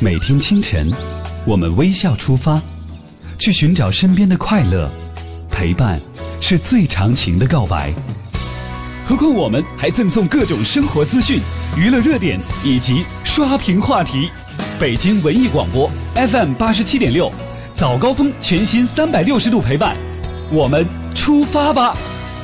每天清晨，我们微笑出发，去寻找身边的快乐。陪伴是最长情的告白。何况我们还赠送各种生活资讯、娱乐热点以及刷屏话题。北京文艺广播 FM 87.6，早高峰全新360度陪伴，我们出发吧！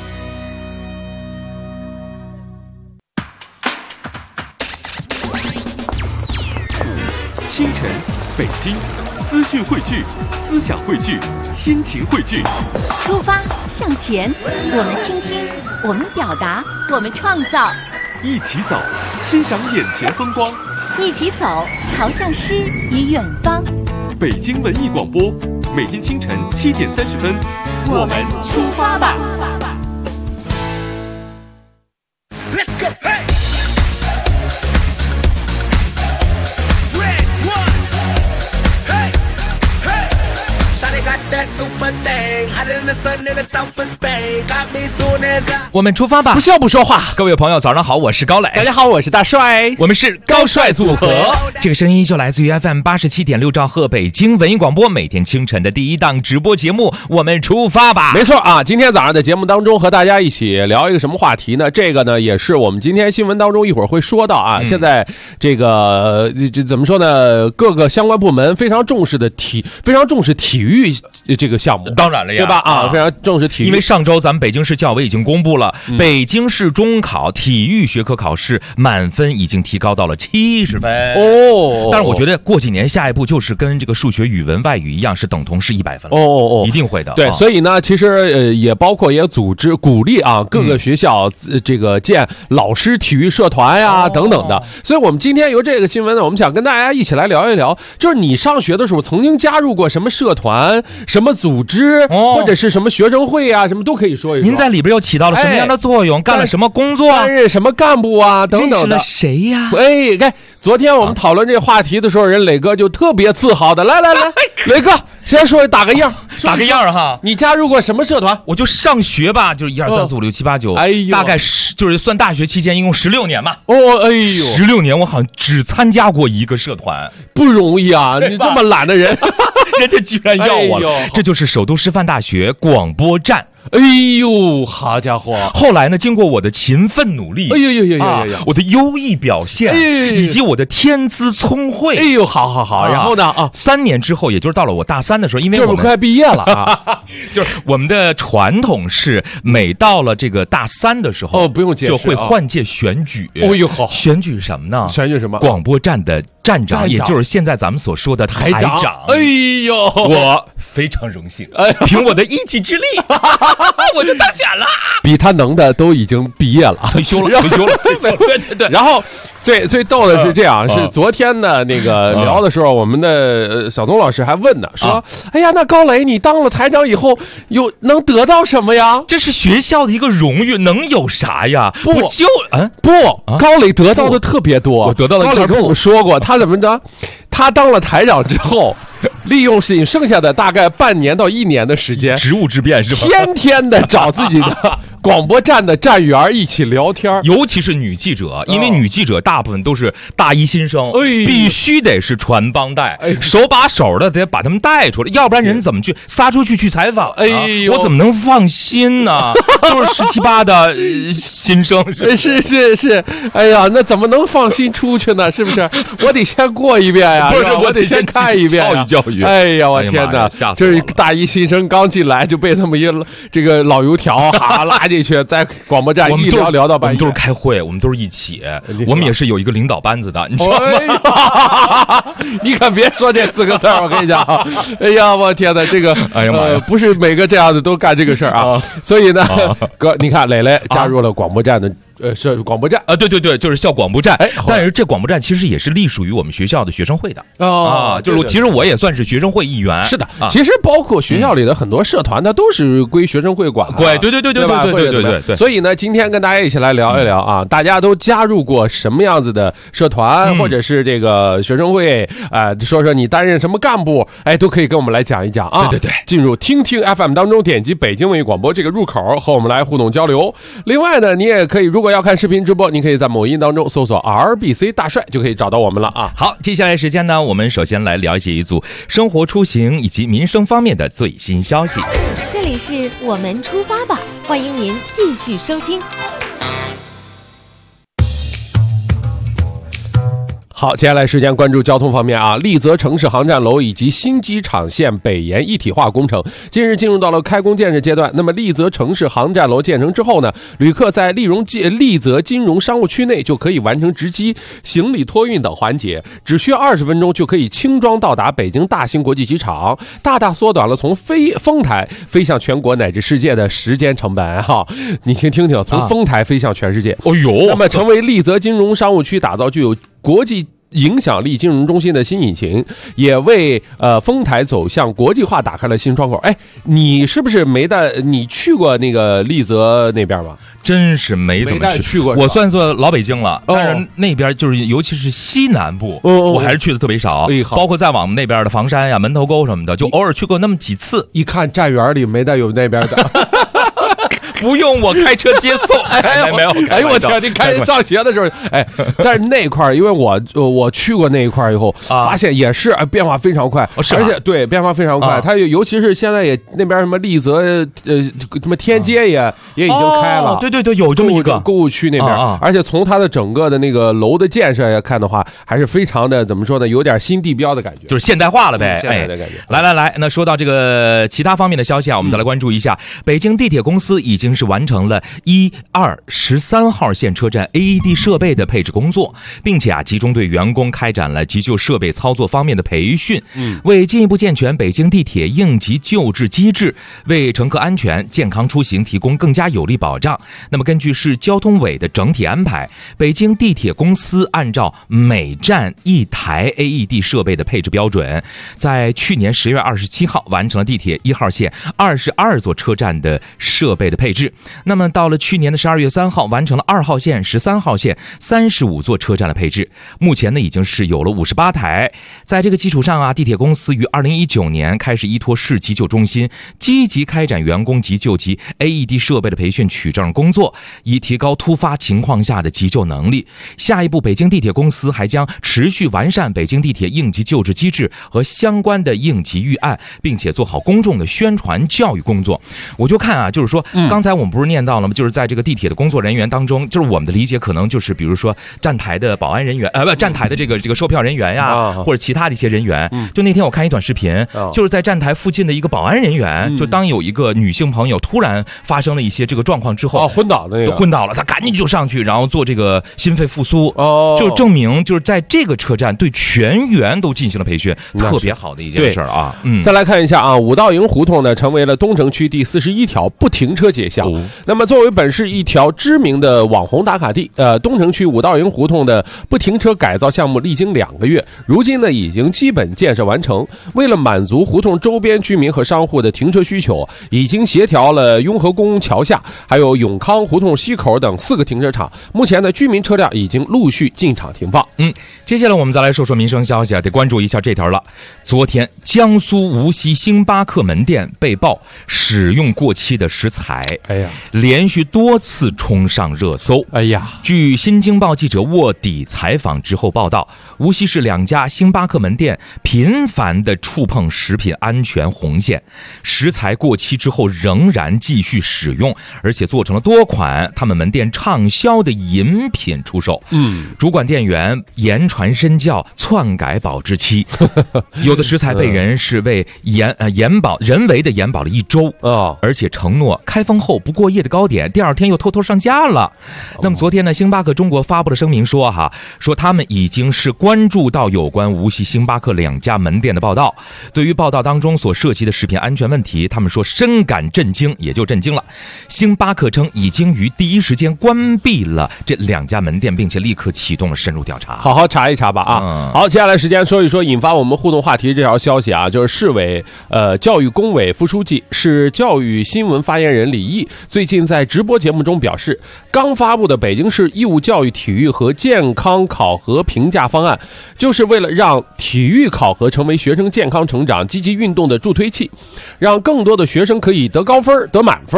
清晨，北京，资讯汇聚，思想汇聚，心情汇聚。 出发向前，我们倾听，我们表达，我们创造。 一起走，欣赏眼前风光。 一起走，朝向诗与远方。 北京文艺广播，每天清晨7点30分， 我们出发吧。 Let's go, hey! That super thing, hot in the sun in the south of Spain, got me soon as I... 我们出发吧！ 不笑不说话。 各位朋友，早上好，我是高磊。 大家好，我是大帅。 我们是高帅组合。这个声音就来自于 FM 87.6兆赫北京文艺广播，每天清晨的第一档直播节目。我们出发吧！ 没错啊，今天早上的节目当中和大家一起聊一个什么话题呢？这个呢也是我们今天新闻当中一会儿会说到啊。现在这个怎么说呢？各个相关部门非常重视体育这个项目。 当然了呀， 对吧？啊，非常重视体育。 因为上周咱们北京市教委已经公布了，北京市中考体育学科考试满分已经提高到了70分哦。 但是我觉得过几年下一步就是跟这个数学、语文、外语一样，是等同是100分了。一定会的。 对，所以呢，其实也包括也组织鼓励啊各个学校这个建老师体育社团呀等等的。所以我们今天由这个新闻呢，我们想跟大家一起来聊一聊，就是你上学的时候曾经加入过什么社团、什么组织，或者是什么学生会啊，什么都可以说一说。 您在里边又起到了什么样的作用？干了什么工作？ 担任什么干部啊？等等的。 认识了谁呀？ 哎，看昨天我们讨论这个话题的时候，人磊哥就特别自豪的，来，磊哥先说打个样， 打个样哈。 你加入过什么社团？ 我就上学吧，就是1、2、3、4、5、6、7、8、9， 哎呦， 大概就是算大学期间，一共16年嘛。 哎呦 ，16年我好像只参加过一个社团， 不容易啊！你这么懒的人。 人家居然要我了，这就是首都师范大学广播站。 哎呦，好家伙！ 后来呢，经过我的勤奋努力，我的优异表现，以及我的天资聪慧， 哎呦，好，然后呢 3年之后，也就是到了我大3的时候，因为我们快毕业了啊， 就是我们的传统是每到了这个大3的时候， 不用解释， 就会换届选举。 哦呦，好， 选举什么呢？ 选举什么？ 广播站的站长，也就是现在咱们所说的台长。 哎呦，我非常荣幸，凭我的一己之力。我就当选了， 比他能的都已经毕业了， 退休了。对。 然后最逗的是这样，是昨天的那个聊的时候，我们的小宗老师还问呢，说：“哎呀，那高磊你当了台长以后，能得到什么呀？ 这是学校的一个荣誉，能有啥呀？ 高磊得到的特别多。 我得到了。 高磊跟我们说过，他怎么着？他当了台长之后。”利用剩下的大概半年到1年的时间， 职务之便是吧？ 天天的找自己的广播站的站员一起聊天， 尤其是女记者，因为女记者大部分都是大一新生，必须得是传帮带，手把手的得把他们带出来，要不然人怎么去撒出去采访？我怎么能放心呢？都是17、18的新生， 是，哎呀，那怎么能放心出去呢？是不是？我得先过一遍呀，我得先看一遍呀。 教育， 哎呀，我天哪！就是大一新生刚进来就被他们这个老油条拉进去，在广播站一聊到半夜。 我们都是开会，我们都是一起，我们也是有一个领导班子的，你知道吗？ 你可别说这4个字，我跟你讲。哎呀，我天哪，这个不是每个这样的都干这个事儿啊。所以呢，哥，你看磊磊加入了广播站的。是广播站啊， 对，就是校广播站。但是这广播站其实也是隶属于我们学校的学生会的就是其实我也算是学生会一员。 是的，其实包括学校里的很多社团，它都是归学生会管。对。所以呢，今天跟大家一起来聊一聊啊，大家都加入过什么样子的社团，或者是这个学生会说说你担任什么干部，都可以跟我们来讲一讲啊。 对， 进入听听 FM 当中，点击北京文艺广播这个入口和我们来互动交流。另外呢，你也可以如果果要看视频直播，您可以在某音当中搜索 RBC 大帅就可以找到我们了啊。 好，接下来时间呢，我们首先来了解一组生活出行以及民生方面的最新消息。 这里是我们出发吧，欢迎您继续收听。 好，接下来时间关注交通方面啊，丽泽城市航站楼以及新机场线北延一体化工程近日进入到了开工建设阶段。那么丽泽城市航站楼建成之后呢，旅客在丽泽金融商务区内就可以完成值机、行李托运等环节，只需20分钟就可以轻装到达北京大兴国际机场，大大缩短了从丰台飞向全国乃至世界的时间成本哈。你听听，从丰台飞向全世界， 哦呦， 那么成为丽泽金融商务区打造具有国际影响力金融中心的新引擎，也为丰台走向国际化打开了新窗口。哎，你是不是你去过那个丽泽那边吗？ 真是没怎么去过， 我算作老北京了，但是那边就是尤其是西南部，我还是去的特别少，包括再往那边的房山呀、门头沟什么的，就偶尔去过那么几次。 一看站园里没带有那边的。 不用我开车接送，没有。 哎呦我天，你开上学的时候，哎，但是那块因为我去过那一块以后，发现也是变化非常快，而且对变化非常快。它尤其是现在也那边什么丽泽什么天街也已经开了， 对，有这么一个购物区那边，而且从它的整个的那个楼的建设看的话，还是非常的怎么说呢，有点新地标的感觉， 就是现代化了呗， 现代的感觉。 来，那说到这个其他方面的消息啊，我们再来关注一下，北京地铁公司已经是完成了1、2、13号线车站 AED 设备的配置工作，并且集中对员工开展了急救设备操作方面的培训，为进一步健全北京地铁应急救治机制，为乘客安全健康出行提供更加有力保障。那么根据市交通委的整体安排，北京地铁公司按照每站1台 AED 设备的配置标准，在去年10月27号完成了地铁1号线22座车站的设备的配置。那么到了去年的12月3号完成了2号线、13号线35座车站的配置。目前呢已经是有了58台。在这个基础上啊，地铁公司于2019年开始依托市急救中心，积极开展员工急救及 AED 设备的培训取证工作，以提高突发情况下的急救能力。下一步，北京地铁公司还将持续完善北京地铁应急救治机制和相关的应急预案，并且做好公众的宣传教育工作。我就看啊，就是说刚才我们不是念到了吗？就是在这个地铁的工作人员当中，就是我们的理解可能就是比如说站台的保安人员，站台的这个售票人员呀，或者其他的一些人员。就那天我看一短视频，就是在站台附近的一个保安人员，就当有一个女性朋友突然发生了一些这个状况之后， 昏倒的那个， 昏倒了，他赶紧就上去，然后做这个心肺复苏，就证明就是在这个车站对全员都进行了培训，特别好的一件事啊。 再来看一下啊，五道营胡同呢成为了东城区第41条不停车街巷。那么作为本市一条知名的网红打卡地，东城区五道营胡同的不停车改造项目历经2个月，如今呢已经基本建设完成。为了满足胡同周边居民和商户的停车需求，已经协调了雍和宫桥下还有永康胡同西口等4个停车场，目前的居民车辆已经陆续进场停放。 接下来我们再来说说民生消息啊，得关注一下这条了。昨天江苏无锡星巴克门店被曝使用过期的食材，连续多次冲上热搜。据新京报记者卧底采访之后报道，无锡市2家星巴克门店频繁地触碰食品安全红线，食材过期之后仍然继续使用，而且做成了多款他们门店畅销的饮品出售。主管店员言传身教，篡改保质期，有的食材被人是为人为的延保了1周，而且承诺开封后不过夜的糕点第2天又偷偷上架了。那么昨天呢，星巴克中国发布了声明说他们已经是关注到有关无锡星巴克2家门店的报道，对于报道当中所涉及的食品安全问题，他们说深感震惊，也就震惊了。星巴克称已经于第一时间关闭了这2家门店，并且立刻启动了深入调查。 好好查一查吧啊！好，接下来时间说一说引发我们互动话题这条消息啊，就是市委教育工委副书记、市教育新闻发言人李毅最近在直播节目中表示，刚发布的北京市义务教育体育和健康考核评价方案，就是为了让体育考核成为学生健康成长、积极运动的助推器，让更多的学生可以得高分、得满分。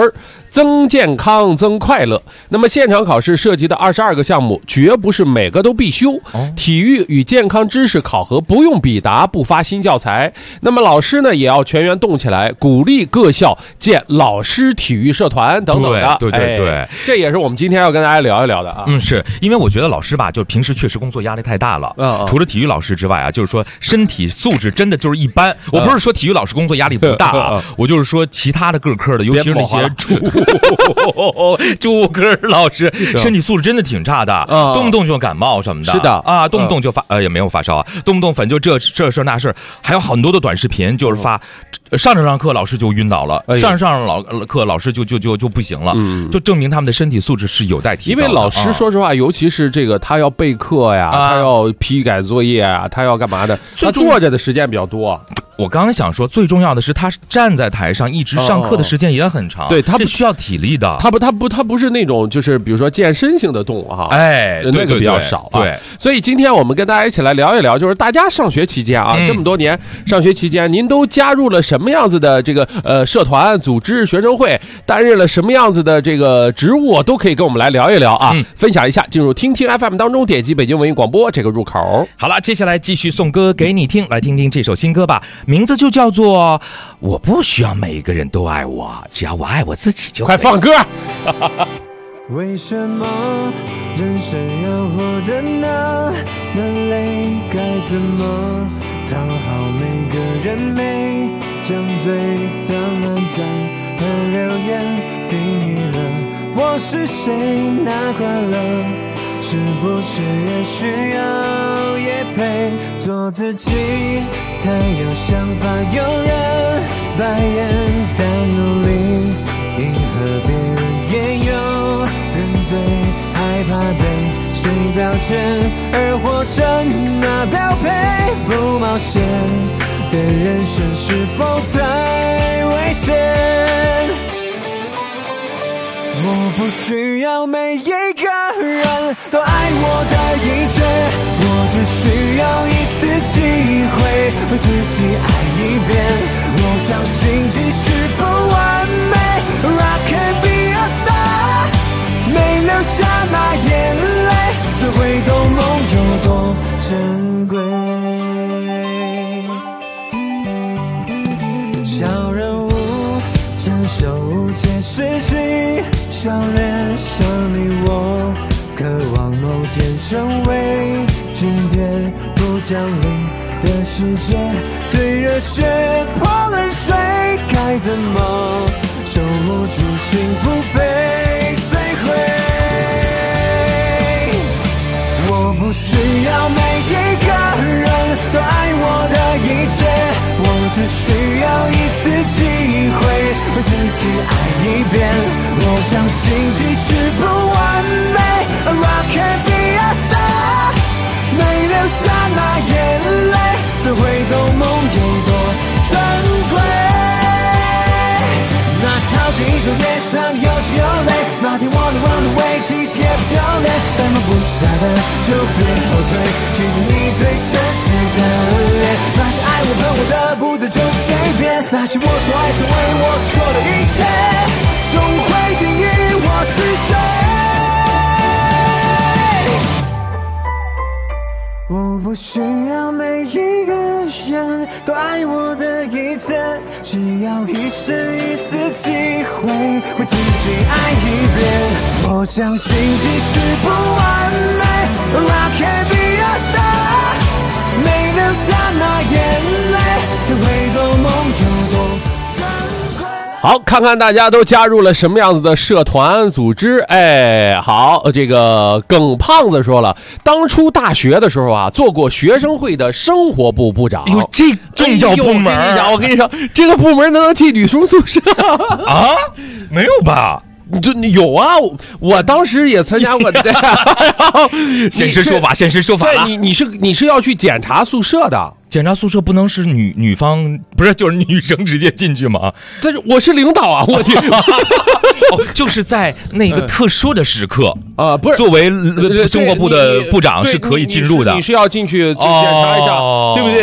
增健康增快乐。那么现场考试涉及的22个项目，绝不是每个都必修。体育与健康知识考核不用笔答，不发新教材。那么老师呢也要全员动起来，鼓励各校建老师体育社团等等的。 对， 这也是我们今天要跟大家聊一聊的啊。 是因为我觉得老师吧，就平时确实工作压力太大了。除了体育老师之外啊，就是说身体素质真的就是一般。我不是说体育老师工作压力不大啊，我就是说其他的各科的，尤其是那些主科老师，身体素质真的挺差的，动不动就感冒什么的。 是的啊，动不动就也没有发烧啊，动不动反正就这事那事，还有很多的短视频，就是发上课老师就晕倒了，上课老师就不行了，就证明他们的身体素质是有待提高的。 因为老师说实话，尤其是这个他要备课呀，他要批改作业啊，他要干嘛的，他坐着的时间比较多。 我刚刚想说，最重要的是他站在台上一直上课的时间也很长， 对，他这需要体力的。 他不是那种就是比如说健身性的动物哈，那个比较少啊。对，所以今天我们跟大家一起来聊一聊，就是大家上学期间啊，这么多年上学期间，您都加入了什么样子的这个社团、组织、学生会，担任了什么样子的这个职务，都可以跟我们来聊一聊啊，分享一下。进入听听 FM 当中，点击北京文艺广播这个入口。 好了，接下来继续送歌给你听，来听听这首新歌吧。名字就叫做我不需要每个人都爱我，只要我爱我自己就快放歌。 为什么人生要活得那累，该怎么讨好每个人，没张嘴当暗赞和留言定义了我是谁，那快乐是不是也需要业配？做自己太有想法，有人白眼，但努力迎合别人，也有人最害怕被谁标签，而活成那标配不冒险的人生是否太危险？我不需要每一个人都爱我的一切，我只需要一次机会为自己爱一遍。我相信即使不完美 I can be a star， 没留下那眼泪，才会懂梦有多珍贵。小人物承受无解事情，笑脸像你我，渴望某天成为经典，不讲理的世界，对热血泼冷水，该怎么守护住心不被摧毁？我不需要每一个人都爱我的一切，我只需要一次机会为自己爱一遍。我相信即使不完美 I can be a star， 没留下那眼泪，才会懂梦有多珍贵。那套进手也上有血有泪，那天我能 run away 其实也不丢脸，但放不下的就别后退，记住你最真实的脸。那些爱我恨我的不再就是随便，那些我所爱所为我做的一切，总会定义我是谁。我不需要每一个人都爱我的一切，只要一生一次机会为自己爱一遍。我相信即使不完美 I can be a star， 没留下那眼泪，才会懂梦有多珍贵。 好，看看大家都加入了什么样子的社团组织。好，这个耿胖子说了，当初大学的时候啊，做过学生会的生活部部长。 这重要部门我跟你说，这个部门能进女生宿舍啊？没有吧？ 有啊，我当时也参加过的。 现身说法，现身说法了。 你是要去检查宿舍的。 检查宿舍不能是女方，不是就是女生直接进去吗？ 但是我是领导啊，我去。 就是在那个特殊的时刻啊，不是作为生活部的部长是可以进入的。 你是要进去检查一下，对不对？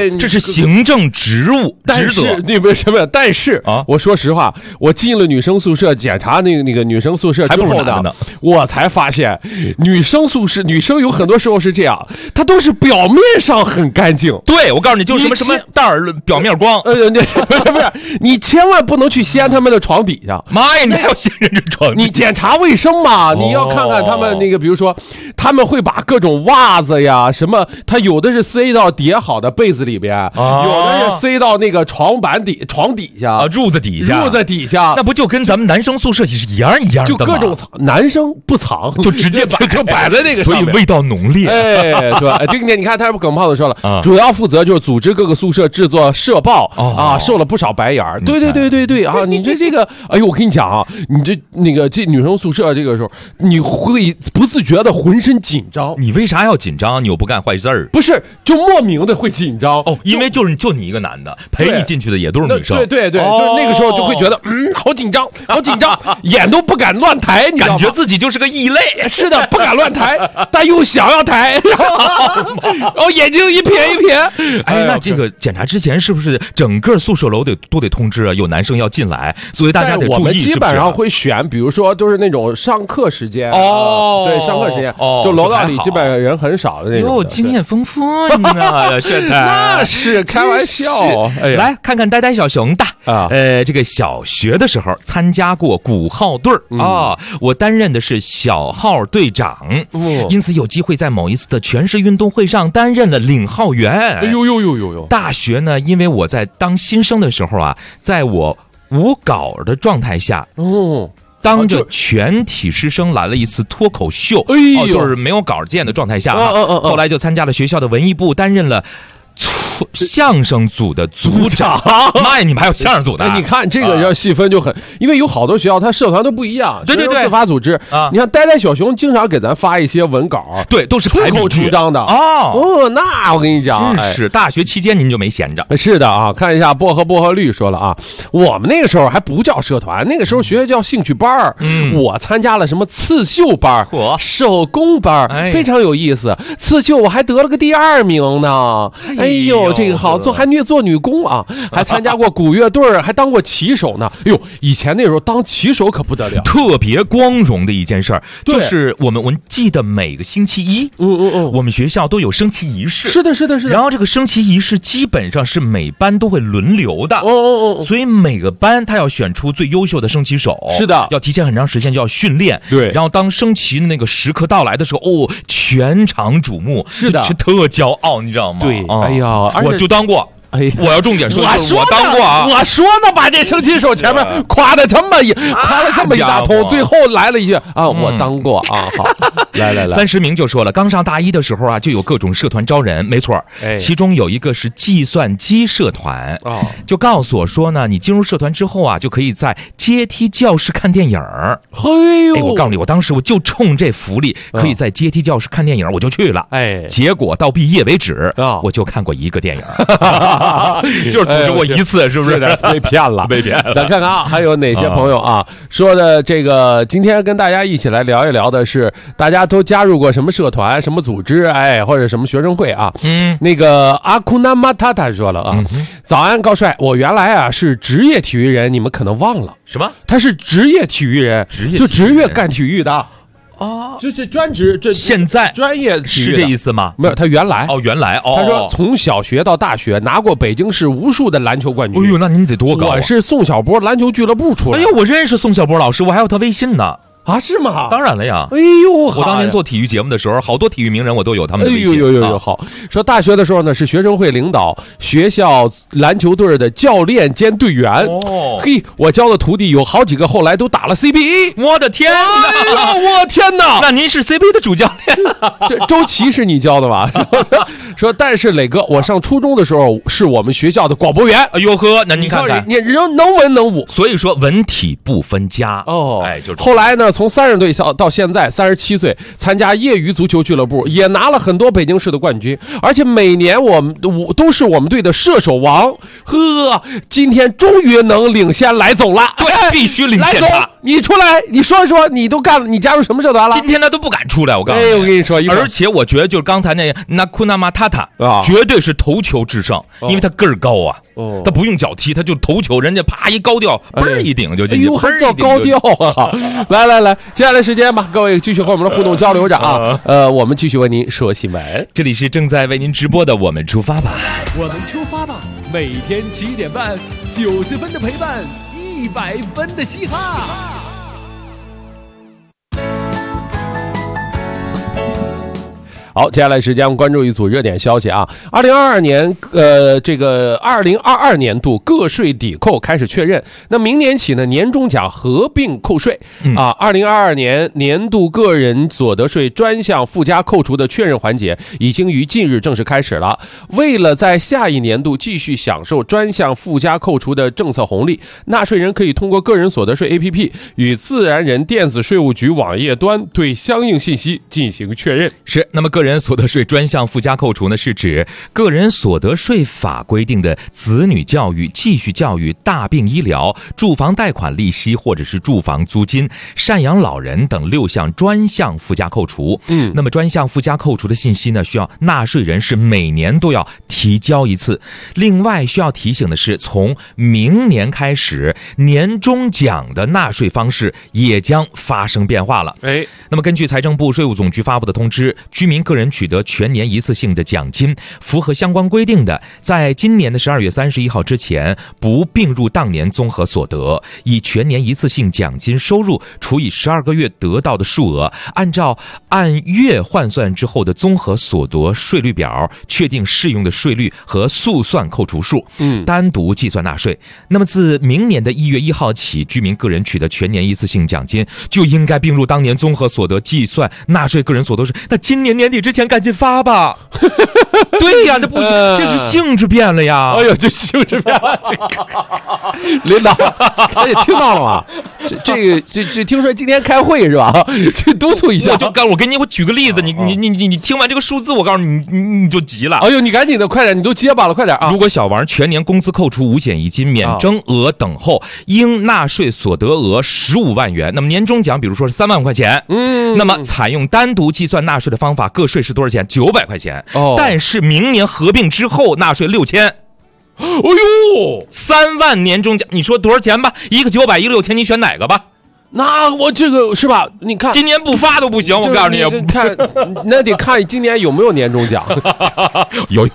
这是行政职务职责。 那不是什么？但是啊， 我说实话，我进了女生宿舍检查那个女生宿舍之后呢，我才发现女生宿舍女生有很多时候是这样，她都是表面上很干净。 对，我告诉你，就是什么袋儿表面光。 不是，你千万不能去掀他们的床底下。 妈呀，你还要掀人家床底下？ 你检查卫生嘛，你要看看他们那个，比如说他们会把各种袜子呀什么，他有的是塞到叠好的被子里边，有的是塞到那个床底下啊，褥子底下，那不就跟咱们男生宿舍是一样的吗？ 就各种藏，男生不藏， 就直接就摆在那个上面， 所以味道浓烈。 哎，对吧？今天你看，他耿胖子说了，主要负责就是组织各个宿舍制作社报啊，受了不少白眼儿。对啊，你这个，哎呦，我跟你讲啊，你这女生宿舍这个时候，你会不自觉的浑身紧张。 你为啥要紧张？你又不干坏事儿？ 不是，就莫名的会紧张哦，因为就你一个男的，陪你进去的也都是女生。 对，就是那个时候就会觉得，好紧张，眼都不敢乱抬，你知道吗？ 感觉自己就是个异类。 是的，不敢乱抬，但又想要抬，然后眼睛一瞥。 哎，那这个检查之前是不是整个宿舍楼都得通知啊？有男生要进来，所以大家得注意。 我们基本上会选，比如说都是那种上课时间对，上课时间就楼道里基本上人很少的那种。 经验丰富呢，现在那是开玩笑。 来看看呆呆小熊的啊，这个小学的时候参加过鼓号队啊，我担任的是小号队长，因此有机会在某一次的全市运动会上担任了领号员。 哎呦！ 大学呢，因为我在当新生的时候啊，在我无稿的状态下，当着全体师生来了一次脱口秀，就是没有稿件的状态下，后来就参加了学校的文艺部，担任了相声组的组长。妈呀，你们还有相声组的？ 你看这个要细分就很，因为有好多学校它社团都不一样， 对， 自发组织啊。你看呆呆小熊经常给咱发一些文稿， 对，都是出口出章的那我跟你讲， 是大学期间您就没闲着。 是的啊，看一下薄荷绿说了啊，我们那个时候还不叫社团，那个时候学校叫兴趣班我参加了什么刺绣班、手工班，非常有意思。刺绣我还得了个第2名呢。哎呦，这个好做，还做女工啊，还参加过鼓乐队，还当过旗手呢。哎呦，以前那时候当旗手可不得了， 特别光荣的一件事儿，就是我记得每个星期一，我们学校都有升旗仪式。 是的。 然后这个升旗仪式基本上是每班都会轮流的，所以每个班他要选出最优秀的升旗手。 是的， 要提前很长时间就要训练。 对， 然后当升旗的那个时刻到来的时候，全场瞩目， 是的， 是特骄傲，你知道吗？ 对，哎呀， 我就当过。我要重点说，我当过啊！ 我说呢，把这升旗手前面夸了这么一大通，最后来了一句啊，我当过啊！好，来 ，30名就说了，刚上大一的时候啊，就有各种社团招人，没错，其中有一个是计算机社团，就告诉我说呢，你进入社团之后啊，就可以在阶梯教室看电影。 嘿呦！ 我告诉你，我当时我就冲这福利，可以在阶梯教室看电影，我就去了。结果到毕业为止，我就看过一个电影。就是组织过一次，是不是？ 被骗了。咱看看啊，还有哪些朋友啊说的这个？今天跟大家一起来聊一聊的是，大家都加入过什么社团、什么组织，或者什么学生会啊？那个阿库纳马塔塔说了啊，早安高帅，我原来啊是职业体育人，你们可能忘了什么？ 他是职业体育人，就职业干体育的。就是专职，这现在专业是这意思吗？ 没有，他原来他说从小学到大学拿过北京市无数的篮球冠军。 哎呦，那您得多高？ 我是宋小波篮球俱乐部出来。 哎呦，我认识宋小波老师，我还有他微信呢。 啊，是吗？ 当然了呀！ 哎呦， 我当年做体育节目的时候，好多体育名人我都有他们的微信。 有好。说大学的时候呢，是学生会领导，学校篮球队的教练兼队员。嘿，我教的徒弟有好几个后来都打了 CBA。 我的天哪！ 我天哪！ 那您是 CBA 的主教练？ 这周琦是你教的吧？说，但是磊哥，我上初中的时候是我们学校的广播员。 哎呦呵，那您看看， 你能文能武， 所以说文体不分家。就是后来呢，从30岁到现在37岁，参加业余足球俱乐部，也拿了很多北京市的冠军，而且每年我都是我们队的射手王。今天终于能领先来总了， 对，必须领先他。 你出来，你说一说，你加入什么社团了？ 今天他都不敢出来，我告诉你。 我跟你说， 而且我觉得就是刚才那库纳马塔塔啊，绝对是头球制胜，因为他个儿高啊，他不用脚踢，他就头球，人家啪一高吊，嘣一顶就进去， 还叫高吊啊！来，接下来时间吧，各位继续和我们的互动交流着啊。我们继续为您说新闻， 这里是正在为您直播的《我们出发吧》， 我们出发吧，每天7点半，90分的陪伴，100分的嘻哈。 好，接下来时间关注一组热点消息啊。2022年度个税抵扣开始确认，那明年起呢，年终奖合并扣税啊。2022年年度个人所得税专项附加扣除的确认环节已经于近日正式开始了。为了在下一年度继续享受专项附加扣除的政策红利，纳税人可以通过个人所得税 APP 与自然人电子税务局网页端对相应信息进行确认。 是，那么个人所得税专项附加扣除呢，是指个人所得税法规定的子女教育、继续教育、大病医疗、住房贷款利息或者是住房租金、赡养老人等6项专项附加扣除。那么专项附加扣除的信息呢，需要纳税人是每年都要提交一次。另外需要提醒的是，从明年开始，年终奖的纳税方式也将发生变化了。那么根据财政部、税务总局发布的通知，居民个人取得全年一次性的奖金，符合相关规定的，在今年的12月31号之前不并入当年综合所得，以全年一次性奖金收入除以12个月得到的数额，按月换算之后的综合所得税率表确定适用的税率和速算扣除数，单独计算纳税。那么自明年的1月1号起，居民个人取得全年一次性奖金就应该并入当年综合所得计算纳税个人所得税。那今年年底之前赶紧发吧。对呀，这不这是性质变了呀！ 哎呦，这性质变了，领导，你听到了吗？这听说今天开会是吧？这督促一下。 我举个例子，你听完这个数字，我告诉你就急了。 哎呦，你赶紧的，快点，你都结巴了，快点啊！ 如果小王全年工资扣除五险一金免征额等后，应纳税所得额15万元，那么年终奖比如说是3万块钱，那么采用单独计算纳税的方法，个税是多少钱？900块钱。但是明年合并之后纳税6000。哎呦 ，3万年终奖，你说多少钱吧？一个900，一个6000，你选哪个吧？ 那我这个是吧？你看， 今年不发都不行，我告诉你， 看那得看今年有没有年终奖。 有，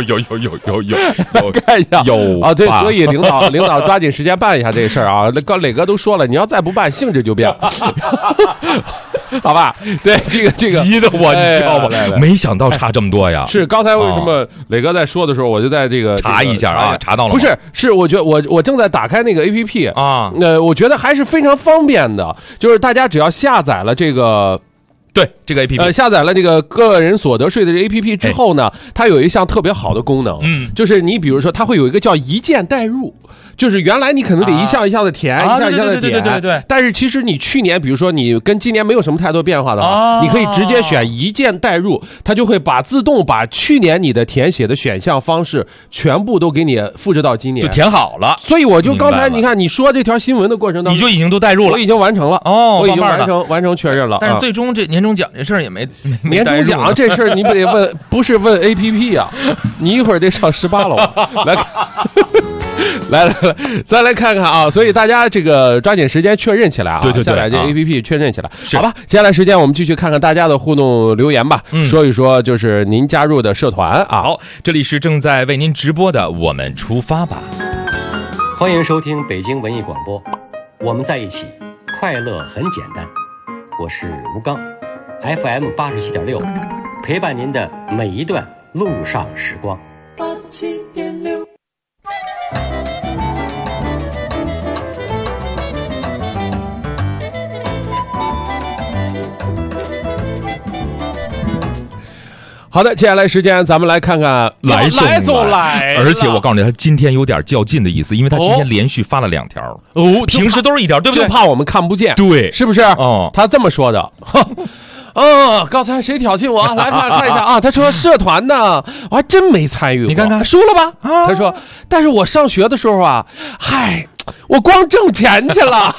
看一下有啊，对，所以领导抓紧时间办一下这事儿啊。磊哥都说了，你要再不办，性质就变了。好吧，对这个急得我，你知道吗？没想到差这么多呀！ 是刚才为什么磊哥在说的时候，我就在这个查一下啊，查到了吗？ 不是，是我觉得我正在打开那个 APP 啊，我觉得还是非常方便的，就是大家只要下载了这个。 对这个 APP， 下载了这个个人所得税的这 APP 之后呢，它有一项特别好的功能，就是你比如说它会有一个叫一键代入。就是原来你可能得一项一项的填，一项一项的点， 对。 但是其实你去年，比如说你跟今年没有什么太多变化的话，你可以直接选一键代入，它就会自动把去年你的填写的选项方式全部都给你复制到今年， 就填好了。 所以我就刚才你看你说这条新闻的过程当中， 你就已经都代入了， 我已经完成了我已经完成确认了。 但是最终这年终奖这事儿也没年终奖这事儿你不得问，不是问 APP 啊，你一会儿得上18楼来。来，再来看看啊！所以大家这个抓紧时间确认起来啊， 对， 下载这 APP 确认起来，好吧？接下来时间我们继续看看大家的互动留言吧，说一说就是您加入的社团啊。 好，这里是正在为您直播的《我们出发吧》， 欢迎收听北京文艺广播，我们在一起，快乐很简单。我是吴刚 ，FM 87.6，陪伴您的每一段路上时光。87.6。 好的，接下来时间咱们来看看来来， 而且我告诉你，他今天有点较劲的意思，因为他今天连续发了2条平时都是1条，对不对？ 就怕我们看不见， 对， 是不是？他这么说的。刚才谁挑衅我？来看一下啊！他说社团呢，我还真没参与过。 你看看， 输了吧？他说，但是我上学的时候啊， 我光挣钱去了。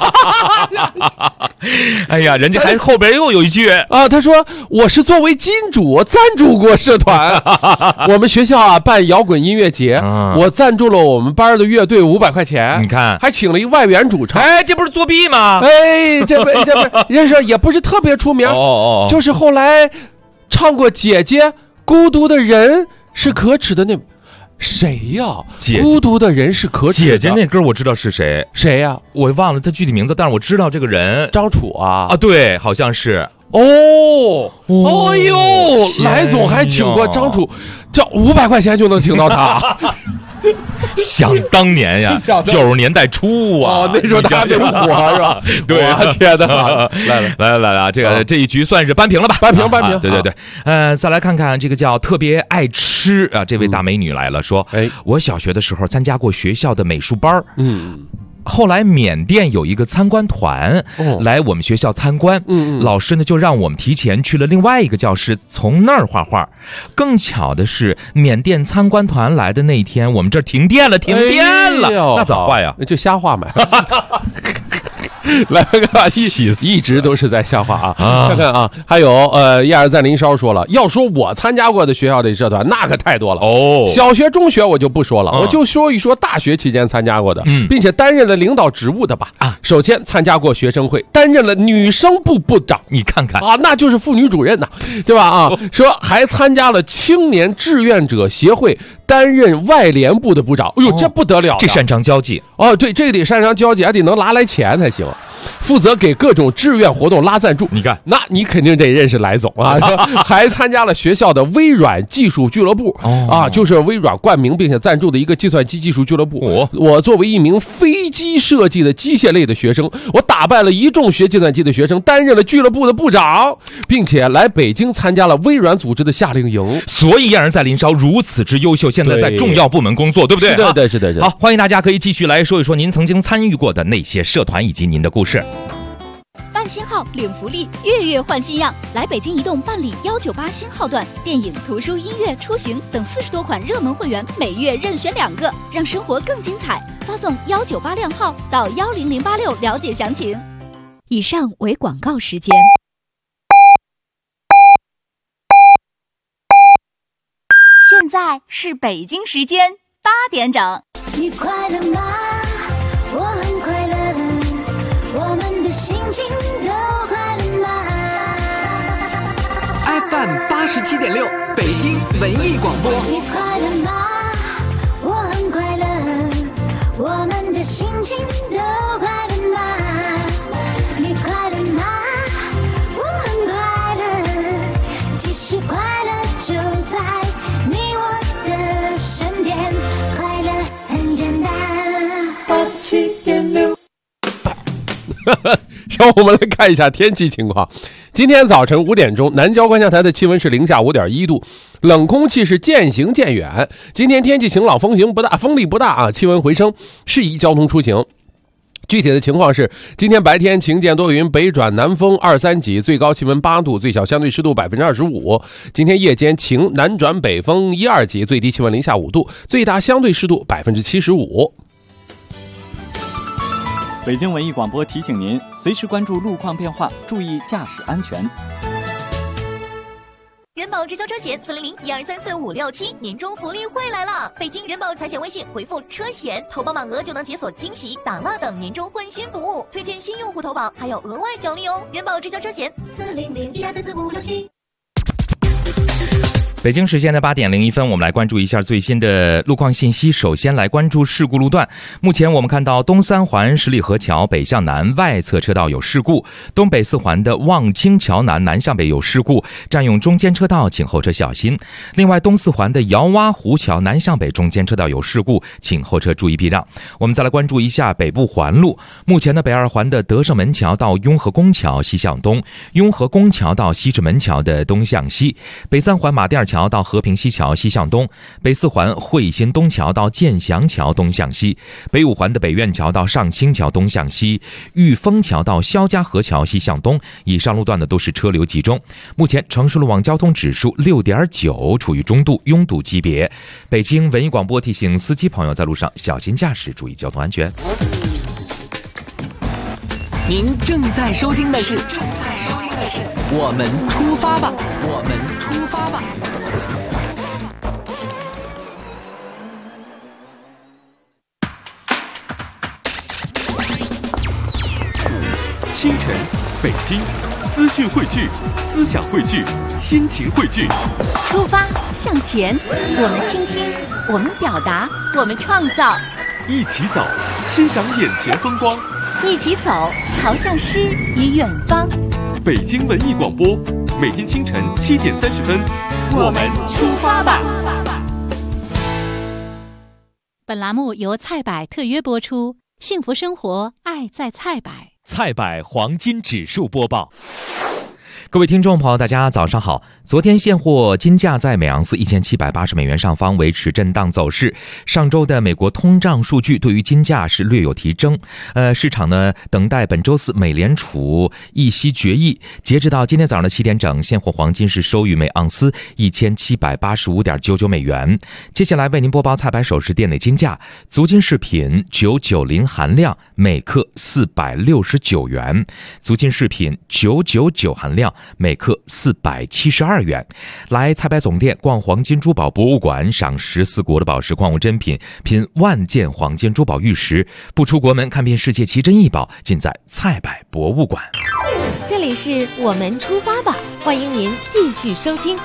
哎呀，人家还后边又有一句啊，他说我是作为金主赞助过社团。我们学校啊办摇滚音乐节，我赞助了我们班的乐队500块钱， 你看还请了一外援主唱。 哎，这不是作弊吗？ 哎，这不人说也不是特别出名，就是后来唱过姐姐孤独的人是可耻的那谁呀？孤独的人是可耻的。 姐姐那歌我知道是谁， 谁呀？ 我忘了他具体名字，但是我知道这个人， 张楚啊。 啊，对，好像是。 哦，哎呦，来总还请过张楚，这500块钱就能请到他。 想当年呀，90年代初啊， 那时候他还没火是吧？ 对， 天哪！ 来，这一局算是扳平了吧？ 扳平。 对，再来看看这个叫特别爱吃啊，这位大美女来了，说，我小学的时候参加过学校的美术班，后来缅甸有一个参观团来我们学校参观，老师呢就让我们提前去了另外一个教室，从那儿画画。更巧的是，缅甸参观团来的那一天，我们这儿停电了，那咋画呀？ 就瞎画嘛。来看，一直都是在瞎话啊！看看啊，还有燕儿在林梢说了，要说我参加过的学校的社团，那可太多了哦。小学、中学我就不说了，我就说一说大学期间参加过的，并且担任了领导职务的吧。首先参加过学生会，担任了女生部部长， 你看看啊，那就是妇女主任呐，对吧？啊，说还参加了青年志愿者协会，担任外联部的部长。哎呦，这不得了！ 这擅长交际哦，对，这个得擅长交际，还得能拿来钱才行。负责给各种志愿活动拉赞助， 你看， 那你肯定得认识来总啊！还参加了学校的微软技术俱乐部啊，就是微软冠名并且赞助的一个计算机技术俱乐部。我作为一名飞机设计的机械类的学生，我打败了一众学计算机的学生，担任了俱乐部的部长，并且来北京参加了微软组织的夏令营。 所以燕儿在林梢如此之优秀，现在在重要部门工作，对不对？ 是的。 好，欢迎大家可以继续来说一说您曾经参与过的那些社团以及您的故事。 办新号领福利，月月换新样。来北京移动办理198新号段，电影、图书、音乐、出行等40多款热门会员，每月任选2个，让生活更精彩。发送198靓号到10086了解详情。以上为广告时间。现在是北京时间8点整。 你快乐吗？我很快乐。我们的心情都快乐吗 ？FM 87.6，北京文艺广播。 你快乐吗？我很快乐。我们的心情都快乐吗？你快乐吗？我很快乐。其实快乐就在你我的身边，快乐很简单。 87.6。让我们来看一下天气情况。今天早晨5点钟，南郊观象台的气温是零下5.1度，冷空气是渐行渐远。今天天气晴朗，风力不大啊，气温回升，适宜交通出行。具体的情况是，今天白天晴间多云，北转南风2、3级，最高气温8度，最小相对湿度25%。今天夜间晴，南转北风1、2级，最低气温零下5度，最大相对湿度75%。 北京文艺广播提醒您，随时关注路况变化，注意驾驶安全。 人保直销车险400-1234-567年终福利会来了！北京人保财险微信回复车险，投保满额就能解锁惊喜、打蜡等年终换新服务，推荐新用户投保还有额外奖励哦！人保直销车险400-1234-567。 北京时间的8点01分，我们来关注一下最新的路况信息。首先来关注事故路段。目前我们看到东三环十里河桥北向南外侧车道有事故，东北四环的望清桥南南向北有事故，占用中间车道，请后车小心。另外，东四环的姚洼湖桥南向北中间车道有事故，请后车注意避让。我们再来关注一下北部环路。目前的北二环的德胜门桥到雍和宫桥西向东，雍和宫桥到西直门桥的东向西，北三环马甸桥到和平西桥西向东，北四环汇新东桥到建祥桥东向西，北五环的北苑桥到上清桥东向西，玉峰桥到肖家河桥西向东。以上路段的都是车流集中。目前城市路网交通指数6.9，处于中度拥堵级别。北京文艺广播提醒司机朋友在路上小心驾驶，注意交通安全。 您正在收听的是我们出发吧，我们出发吧。 清晨，北京，资讯汇聚，思想汇聚，心情汇聚。 出发向前，我们倾听，我们表达，我们创造。 一起走，欣赏眼前风光。 一起走，朝向诗与远方。 北京文艺广播，每天清晨7点30分， 我们出发吧。本栏目由菜百特约播出，幸福生活，爱在菜百。 菜百黄金指数播报。 各位听众朋友，大家早上好。昨天现货金价在每盎司1780美元上方维持震荡走势。上周的美国通胀数据对于金价是略有提升。市场呢等待本周四美联储议息决议。截止到今天早上的7点整，现货黄金是收于每盎司1785.99美元。接下来为您播报菜百首饰店内金价：足金饰品990含量每克469元，足金饰品999含量每克472元。来菜百总店逛黄金珠宝博物馆，赏14国的宝石矿物珍品，品万件黄金珠宝玉石。不出国门，看遍世界奇珍异宝，尽在菜百博物馆。 这里是我们出发吧，欢迎您继续收听。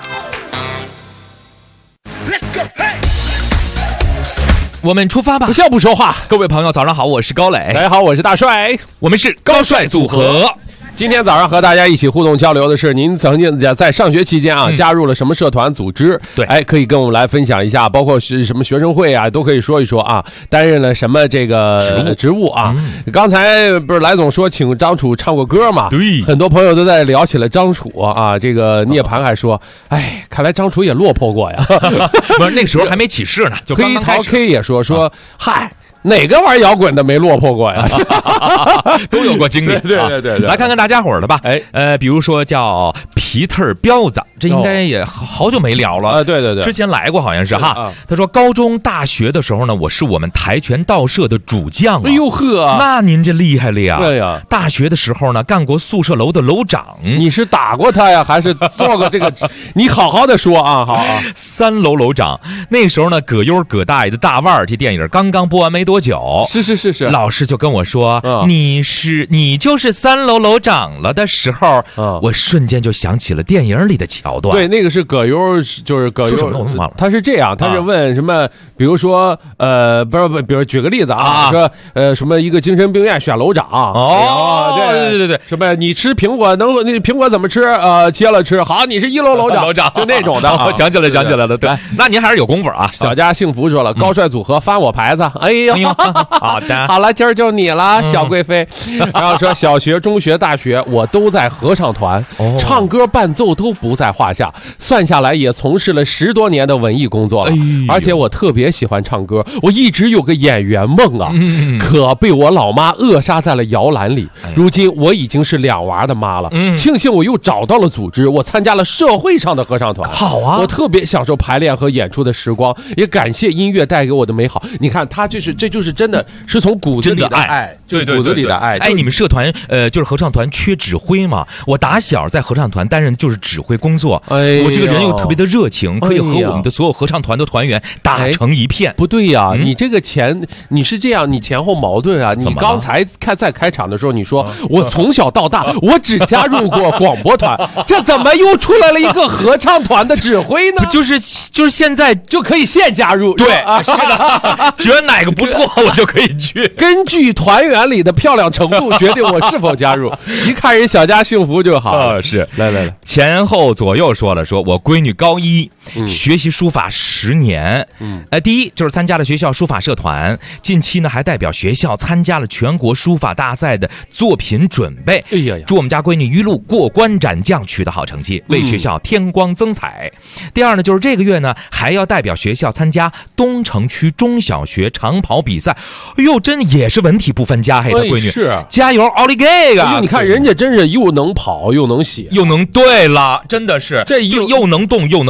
我们出发吧， 不笑不说话。 各位朋友早上好，我是高磊。 大家好，我是大帅。 我们是高帅组合。 今天早上和大家一起互动交流的是，您曾经在上学期间啊加入了什么社团组织？ 对， 可以跟我们来分享一下，包括是什么学生会啊，都可以说一说啊。担任了什么这个职务啊？刚才不是来总说请张楚唱过歌嘛？ 对， 很多朋友都在聊起了张楚啊。这个涅槃还说，看来张楚也落魄过呀。 不是那时候还没起势呢，就刚刚开始。 黑桃 K 也说，嗨。哪个玩摇滚的没落魄过呀？ 都有过经历。 对， 来看看大家伙儿的吧。比如说叫皮特彪子，这应该也好久没聊了。 对， 之前来过好像是哈。他说高中大学的时候呢，我是我们跆拳道社的主将。 哎呦呵， 那您这厉害了呀！ 对呀， 大学的时候呢，干过宿舍楼的楼长。 你是打过他呀，还是做过这个？你好好的说啊，好啊。 3楼楼长，那时候呢，葛优葛大爷的大腕儿这电影刚刚播完没多久， 是， 老师就跟我说，你就是3楼楼长了的时候，我瞬间就想起了电影里的桥段。 对，那个是葛优，就是葛优，他是这样，他是问什么，比如说不是，比如举个例子啊，说什么一个精神病院选楼长对，什么你吃苹果那苹果怎么吃？切了吃，好，你是1楼楼长，就那种的。 我想起来了，对，那您还是有功夫啊。 小家幸福说了，高帅组合翻我牌子，哎呦。 好的， 好了，今儿就你了，小贵妃。然后说小学、中学、大学，我都在合唱团，唱歌伴奏都不在话下。算下来也从事了10多年的文艺工作了，而且我特别喜欢唱歌，我一直有个演员梦啊，可被我老妈扼杀在了摇篮里。如今我已经是2娃的妈了，庆幸我又找到了组织，我参加了社会上的合唱团。 好啊， 我特别享受排练和演出的时光，也感谢音乐带给我的美好。你看，他这就是真的是从骨子里的爱， 对， 骨子里的爱。 你们社团就是合唱团缺指挥嘛？我打小在合唱团担任就是指挥工作，我这个人又特别的热情，可以和我们的所有合唱团的团员打成一片。 不对呀，你这个你是这样，你前后矛盾啊！你刚才在开场的时候你说我从小到大我只加入过广播团，这怎么又出来了一个合唱团的指挥呢？ 就是现在就可以现加入， 对，是的，觉得哪个不错我就可以去， 根据团员里的漂亮程度决定我是否加入。一看人小家幸福就好。 是， 来， 前后左右说我闺女高1，学习书法10年。第一就是参加了学校书法社团，近期呢还代表学校参加了全国书法大赛的作品准备。祝我们家闺女一路过关斩将，取得好成绩，为学校添光增彩。第二呢，就是这个月呢还要代表学校参加东城区中小学长跑比赛。哎呦，真也是文体不分家，他闺女是加油，奥利给啊！ 你看人家真是又能跑又能写又能，对了，真的是这又能动又能静。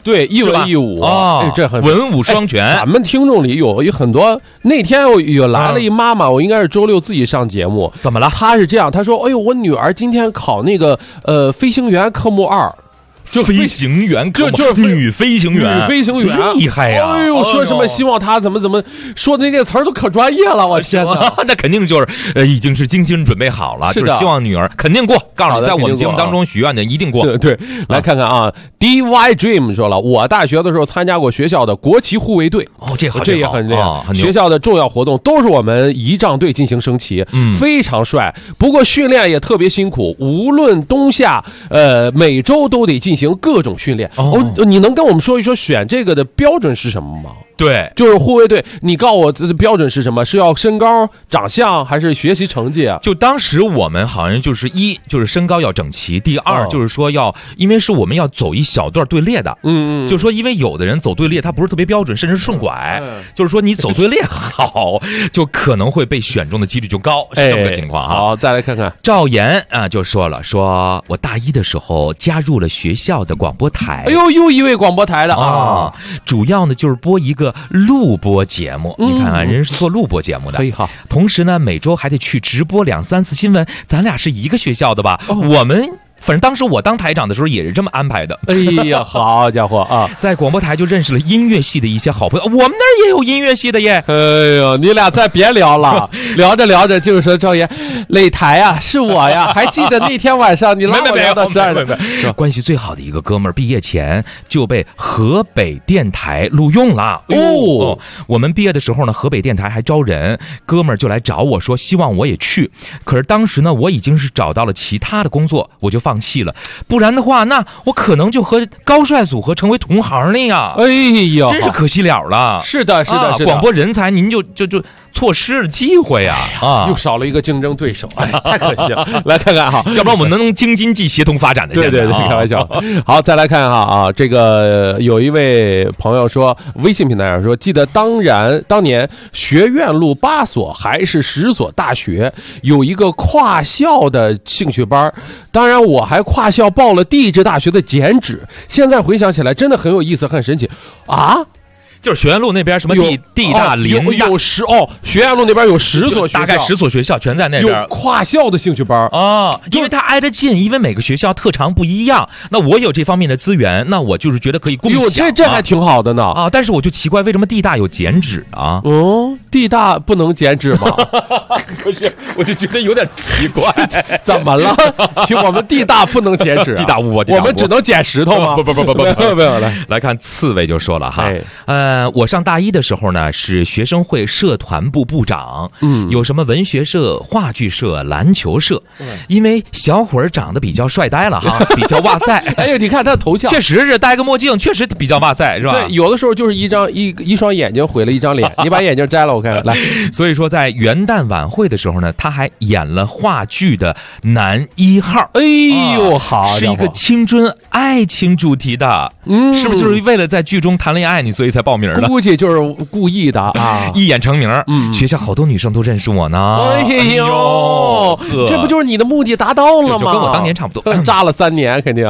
对，一文一武啊， 这很文武双全。 咱们听众里有很多，那天有来了一妈妈，我应该是周六自己上节目， 怎么了？ 她是这样，她说：“哎呦，我女儿今天考那个飞行员科目2。” 就飞行员，就是女飞行员， 女飞行员厉害呀！ 哎呦，说什么希望她怎么说的那个词儿都可专业了，我天哪！ 那肯定就是已经是精心准备好了，就是希望女儿肯定过。告诉你，在我们节目当中许愿的一定过。 对，来看看啊 ，DY Dream 说了，我大学的时候参加过学校的国旗护卫队。 哦，这也很这样。学校的重要活动都是我们仪仗队进行升旗，非常帅。不过训练也特别辛苦，无论冬夏，每周都得进行各种训练。你能跟我们说一说选这个的标准是什么吗？ 对， 就是护卫队，你告诉我的标准是什么？是要身高、长相，还是学习成绩啊？ 就当时我们好像就是就是身高要整齐，第二就是说因为是我们要走一小段队列的，就是说因为有的人走队列他不是特别标准，甚至顺拐，就是说你走队列好，就可能会被选中的几率就高，是这么个情况啊。 好，再来看看赵岩啊，就说了，说我大一的时候加入了学校的广播台， 哎呦，又一位广播台的啊，主要呢就是播一个录播节目，你看看人是做录播节目的， 好。 同时呢，每周还得去直播2-3次新闻。咱俩是一个学校的吧？我们反正当时我当台长的时候也是这么安排的。 哎呀，好家伙啊！ 在广播台就认识了音乐系的一些好朋友，我们那儿也有音乐系的耶。 哎呦，你俩再别聊了，聊着聊着就是说赵爷，擂台啊，是我呀，还记得那天晚上你拉我聊到12点。 关系最好的一个哥们儿，毕业前就被河北电台录用了。我们毕业的时候呢，河北电台还招人，哥们儿就来找我说，希望我也去。可是当时呢，我已经是找到了其他的工作，我就放弃了，不然的话，那我可能就和高帅组合成为同行了呀！ 哎呀， 真是可惜了了。 是的， 广播人才您就错失了机会呀！ 又少了一个竞争对手，哎，太可惜了。来看看哈， 要不然我们能京津冀协同发展的。 对，开玩笑。好，再来看哈啊，这个有一位朋友说，微信平台上说，记得当年学院路8所还是10所大学有一个跨校的兴趣班，当然我还跨校报了地质大学的剪纸。现在回想起来，真的很有意思，很神奇啊！ 就是学院路那边什么地大林大有学院路那边有10所学校， 大概10所学校全在那边有跨校的兴趣班啊，因为它挨着近，因为每个学校特长不一样，那我有这方面的资源，那我就是觉得可以共享。 这还挺好的呢啊！但是我就奇怪，为什么地大有剪纸啊？ 地大不能剪纸吗？ 不是，我就觉得有点奇怪， 怎么了？我们地大不能剪纸， 地大物我们只能剪石头吗？ 不，来看刺猬就说了哈，我上大一的时候呢，是学生会社团部部长，有什么文学社、话剧社、篮球社，因为小伙儿长得比较帅呆了哈，比较哇塞。 哎呦，你看他头像， 确实是戴个墨镜，确实比较哇塞，是吧？ 对，有的时候就是一双眼睛毁了一张脸，你把眼镜摘了，我看看来。 所以说，在元旦晚会的时候呢，他还演了话剧的男1号。 哎呦，好， 是一个青春爱情主题的，是不是就是为了在剧中谈恋爱，你所以才报名的？ 估计就是故意的啊， 一眼成名。学校好多女生都认识我呢。 哎呦，这不就是你的目的达到了吗？ 就跟我当年差不多， 扎了3年肯定。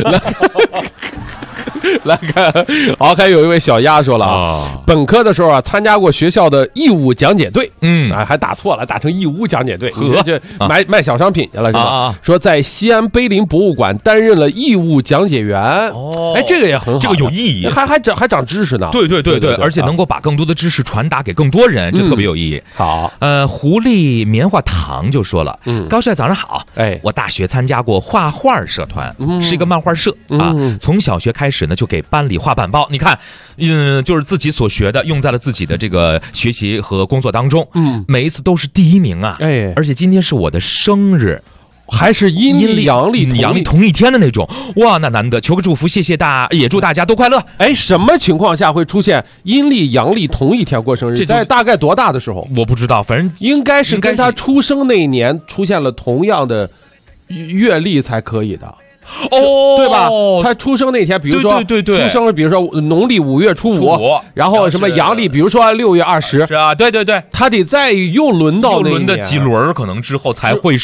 来看，好，还有一位小鸭说了啊，本科的时候啊，参加过学校的义务讲解队，还打错了，打成义乌讲解队，这卖小商品去了是吧？说在西安碑林博物馆担任了义务讲解员，哎，这个也很好， 这个有意义， 还长知识呢。 对，而且能够把更多的知识传达给更多人，这特别有意义。 好， 狐狸棉花糖就说了，高帅早上好，我大学参加过画画社团，是一个漫画社啊，从小学开始呢。就给班里画板报，你看，就是自己所学的用在了自己的这个学习和工作当中，每一次都是第1名啊，而且今天是我的生日， 还是阴历阳历同一天的那种，哇，那难得，求个祝福，谢谢也祝大家都快乐。 哎，什么情况下会出现阴历阳历同一天过生日？在大概多大的时候？ 我不知道，反正应该是跟他出生那一年出现了同样的月历才可以的。对吧？他出生那天，比如说对， 出生了，比如说农历5月初5，然后什么阳历，比如说6月20， 是啊，对， 他得再又轮到那又轮的几轮可能之后才会是。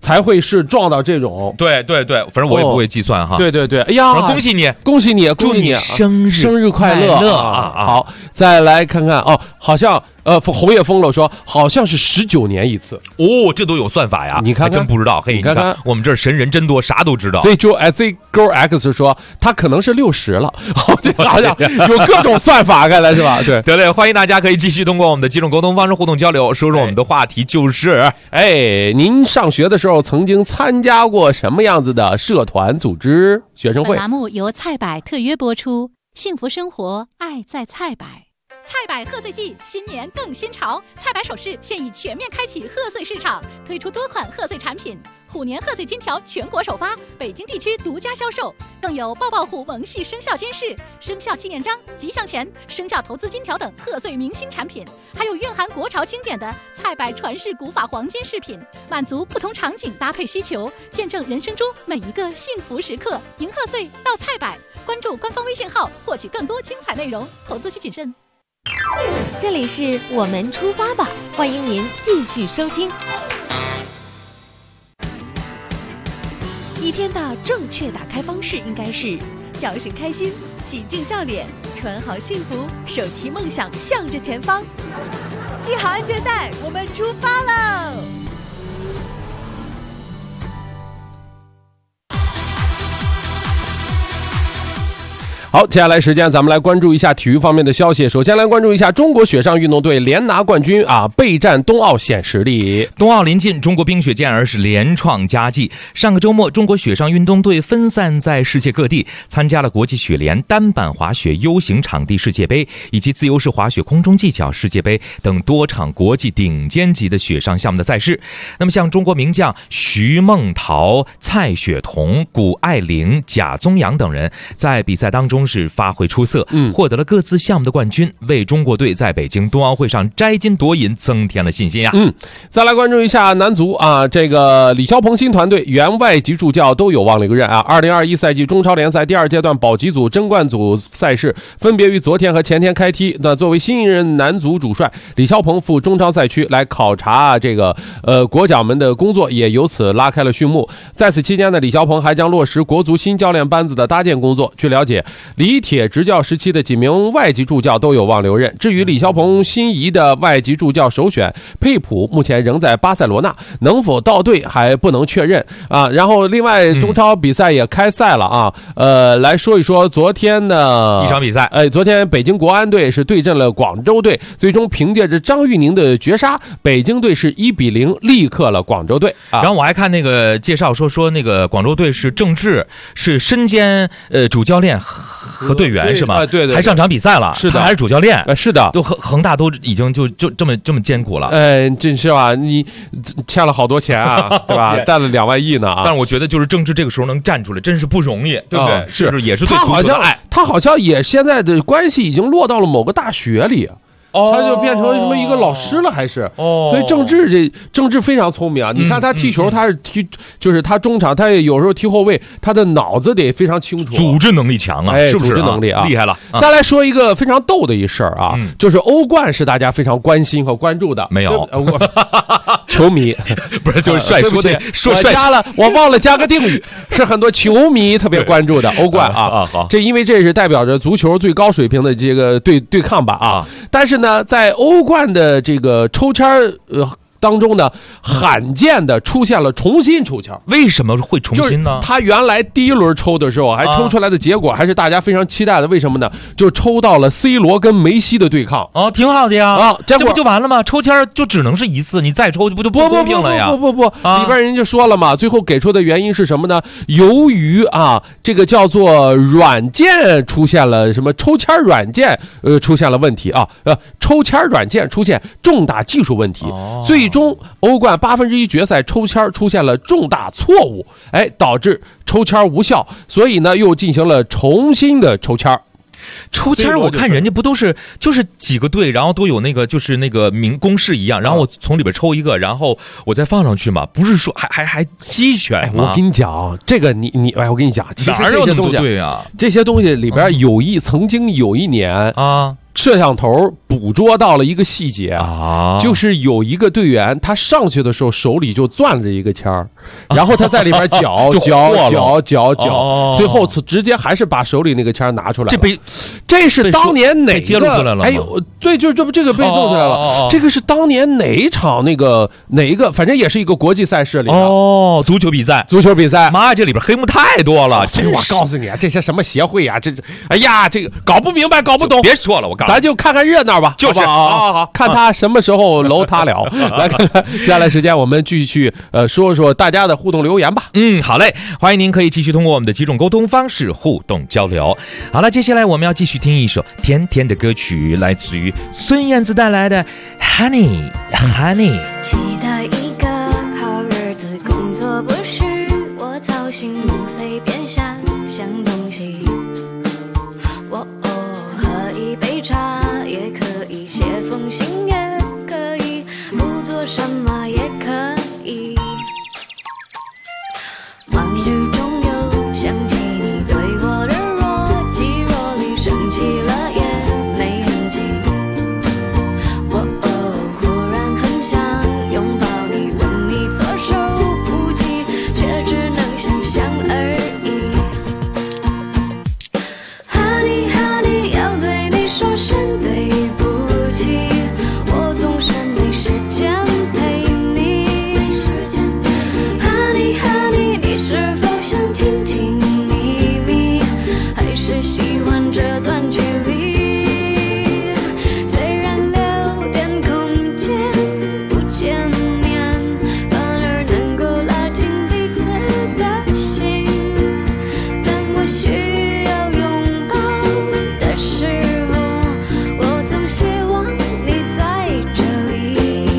才会是撞到这种。 对对对，反正我也不会计算哈。 对对对，哎呀， 恭喜你， 恭喜你， 祝你生日快乐啊！好，再来看看哦，好像红叶风了说好像是19年一次哦，这都有算法呀？ 你看看， 真不知道。嘿，你看我们这儿神人真多，啥都知道。 Z Go X 说他可能是60了，这好像有各种算法，看来是吧？对， 得嘞，欢迎大家可以继续通过我们的几种沟通方式互动交流。说说我们的话题就是， 您上学的时候曾经参加过什么样子的社团组织、学生会？ 本栏目由菜百特约播出，幸福生活，爱在菜百。菜百贺岁季，新年更新潮。菜百首饰现已全面开启贺岁市场，推出多款贺岁产品。虎年贺岁金条全国首发，北京地区独家销售，更有抱抱虎萌系生肖金饰、生肖纪念章、吉祥钱、生肖投资金条等贺岁明星产品，还有蕴含国潮经典的菜百传世古法黄金饰品，满足不同场景搭配需求，见证人生中每一个幸福时刻。迎贺岁到菜百，关注官方微信号获取更多精彩内容，投资需谨慎。 这里是我们出发吧，欢迎您继续收听。 一天的正确打开方式应该是叫醒开心，洗净笑脸，穿好幸福，手提梦想向着前方，系好安全带，我们出发喽！ 好，接下来时间咱们来关注一下体育方面的消息。首先来关注一下中国雪上运动队连拿冠军啊，备战冬奥显实力。 冬奥临近，中国冰雪健儿是连创佳绩。上个周末，中国雪上运动队分散在世界各地，参加了国际雪联单板滑雪 U 型场地世界杯以及自由式滑雪空中技巧世界杯等多场国际顶尖级的雪上项目的赛事。那么像中国名将徐梦桃、蔡雪桐、谷爱凌、贾宗洋等人在比赛当中是发挥出色，获得了各自项目的冠军，为中国队在北京冬奥会上摘金夺银增添了信心呀。 再来关注一下男足啊，这个李霄鹏新团队原外籍助教都有望留任啊。2021赛季中超联赛第2阶段保级组、争冠组赛事分别于昨天和前天开踢。那作为新一任男足主帅，李霄鹏赴中超赛区来考察这个国脚们的工作，也由此拉开了序幕。在此期间呢，李霄鹏还将落实国足新教练班子的搭建工作。据了解，李铁执教时期的几名外籍助教都有望留任。至于李霄鹏心仪的外籍助教首选佩普，目前仍在巴塞罗那，能否到队还不能确认啊。然后另外中超比赛也开赛了啊，来说一说昨天的一场比赛。 昨天北京国安队是对阵了广州队，最终凭借着张玉宁的绝杀，北京队是1-0力克了广州队。 然后我还看那个介绍说那个广州队是郑智是身兼主教练和队员是吗？ 对， 还上场比赛了， 是的， 他还是主教练， 是的， 都恒大都已经就这么艰苦了。 真是吧？你欠了好多钱啊，对吧？带了2万亿呢啊！ 但是我觉得就是郑智这个时候能站出来，真是不容易，对不对？ 是也是对足球的爱。 他好像也现在的关系已经落到了某个大学里。他就变成什么一个老师了，还是所以郑智非常聪明啊！你看他踢球，他是踢就是他中场，他也有时候踢后卫，他的脑子得非常清楚， 组织能力强啊，是不是？ 组织能力啊， 厉害了！ 再来说一个非常逗的一事儿啊，就是欧冠是大家非常关心和关注的， 没有球迷不是就是帅说的说帅加了，我忘了加个定语，是很多球迷特别关注的欧冠啊。 好， 这因为这是代表着足球最高水平的这个对抗吧啊，但是呢，在欧冠的这个抽签当中呢，罕见的出现了重新抽签。 为什么会重新呢？ 他原来第一轮抽的时候，还抽出来的结果还是大家非常期待的。为什么呢？就抽到了 C 罗跟梅西的对抗。 挺好的呀。这不就完了吗？抽签就只能是一次，你再抽就不公平了呀。 不，里边人就说了嘛，最后给出的原因是什么呢？由于这个叫做软件出现了什么抽签软件出现了问题啊，抽签软件出现重大技术问题，最终欧冠1/8决赛抽签出现了重大错误，导致抽签无效，所以呢又进行了重新的抽签。 抽签我看人家不都是就是几个队，然后都有那个就是那个公式一样，然后我从里边抽一个，然后我再放上去嘛，不是说还机选吗？ 我跟你讲，这个你我跟你讲，其实这些东西这些东西里边曾经有一年啊，摄像头捕捉到了一个细节啊，就是有一个队员他上去的时候手里就攥着一个签儿，然后他在里边搅最后直接还是把手里那个签儿拿出来了。这是当年哪个揭露出来了？ 哎呦，对，就这个被弄出来了。这个是当年哪一场哪一个，反正也是一个国际赛事里的足球比赛。 妈呀， 这里边黑幕太多了。 所以我告诉你啊，这些什么协会啊，哎呀，这个搞不明白，搞不懂。 别说了，我告诉你， 咱就看看热闹吧。 就是好，看他什么时候楼塌了。来看看接下来时间，我们继续说说大家的互动留言吧。 好嘞，欢迎您可以继续通过我们的几种沟通方式互动交流。好了，接下来我们要继续听一首甜甜的歌曲，来自于孙燕姿带来的 Honey。 期待一个好日子，工作不是我操心，随便想东西。喝一杯茶也可以，写封信也可以，不做什么也可以。忙碌中又想起你对我的若即若离，生气了也没痕迹。忽然很想拥抱你，问你左手不及，却只能想象而已。Honey Honey， 要对你说声对不起，我总是没时间陪你。Honey Honey， 你是否想亲亲密密，还是喜欢这段距离？虽然留点空间不见面，反而能够拉近彼此的心。当我需要拥抱的时候，我总希望你在这里。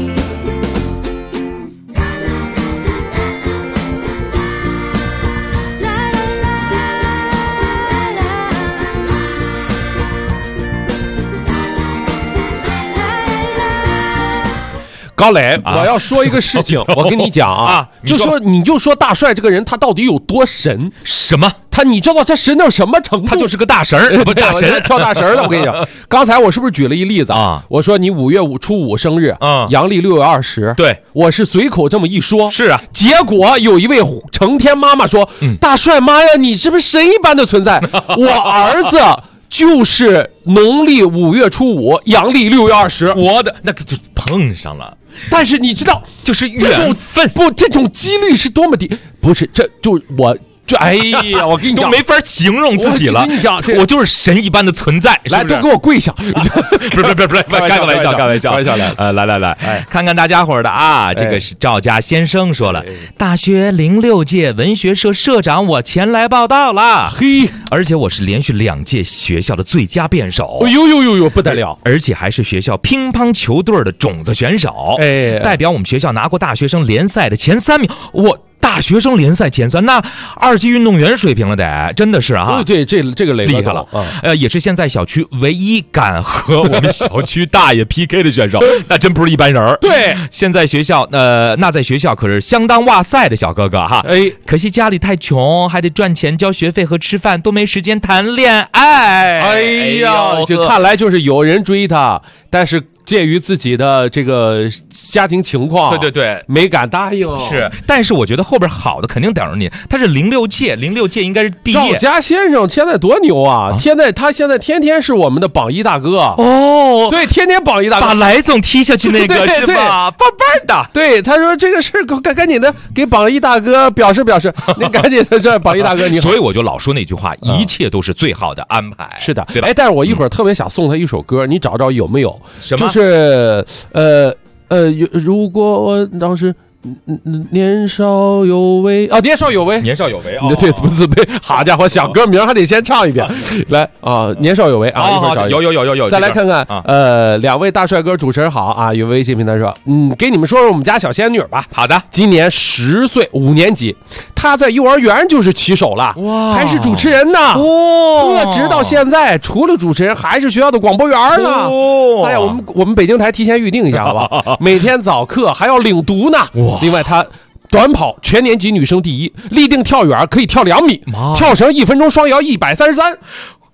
高磊，我要说一个事情，我跟你讲啊，你就说大帅这个人他到底有多神？ 什么？ 你知道他神到什么程度？ 他就是个大神儿，不大神跳大神的。我跟你讲，刚才我是不是举了一例子啊？我说你5月初5生日，阳历6月20， 对， 我是随口这么一说， 是啊。 结果有一位成天妈妈说：“大帅妈呀，你是不是神一般的存在？我儿子就是农历5月初5，阳历6月20， 我的那个就碰上了。” 但是你知道， 就是缘分， 这种几率是多么低？不是，这就我。哎呀，我跟你讲， 都没法形容自己了。 我跟你讲， 我就是神一般的存在。 来，都给我跪下！ 不是，开个玩笑来，看看大家伙的啊。这个是赵家先生说了，大学06届文学社社长，我前来报道了。 嘿， 而且我是连续2届学校的最佳辩手。 哎呦，不得了！ 而且还是学校乒乓球队的种子选手，代表我们学校拿过大学生联赛的前3名。大学生联赛前3，那2级运动员水平了得，真的是啊！ 这个厉害了，也是现在小区唯一敢和我们小区大爷 PK 的选手，那真不是一般人。 对， 现在学校那在学校可是相当哇塞的小哥哥哈。可惜家里太穷，还得赚钱交学费和吃饭，都没时间谈恋爱。 哎呀，这看来就是有人追他，但是鉴于自己的这个家庭情况， 对， 没敢答应。 是，但是我觉得后边好的肯定等着你。他是06届应该是毕业。 赵家先生现在多牛啊！他现在天天是我们的榜一大哥哦。 对，天天榜一大哥， 把来总踢下去那个是吧？棒棒的。 对，他说这个事赶紧的给榜一大哥表示，你赶紧的这榜一大哥你好。 所以我就老说那句话，一切都是最好的安排。 是的， 对吧？ 但是我一会儿特别想送他一首歌，你找找有没有？ 什么？ 就是如果我当时年少有为啊，年少有为，对，怎么自卑？好家伙，想歌名还得先唱一遍。来啊，年少有为啊，一会儿找有。 再来看看2位大帅哥主持人好啊，有微信平台说，给你们说说我们家小仙女吧。 好的， 今年10岁，5年级，她在幼儿园就是旗手了，哇，还是主持人呢。直到现在，除了主持人，还是学校的广播员呢。哎呀，我们北京台提前预定一下好吧？每天早课还要领读呢。另外，她短跑全年级女生第1，立定跳远可以跳2米，跳绳1分钟双摇133。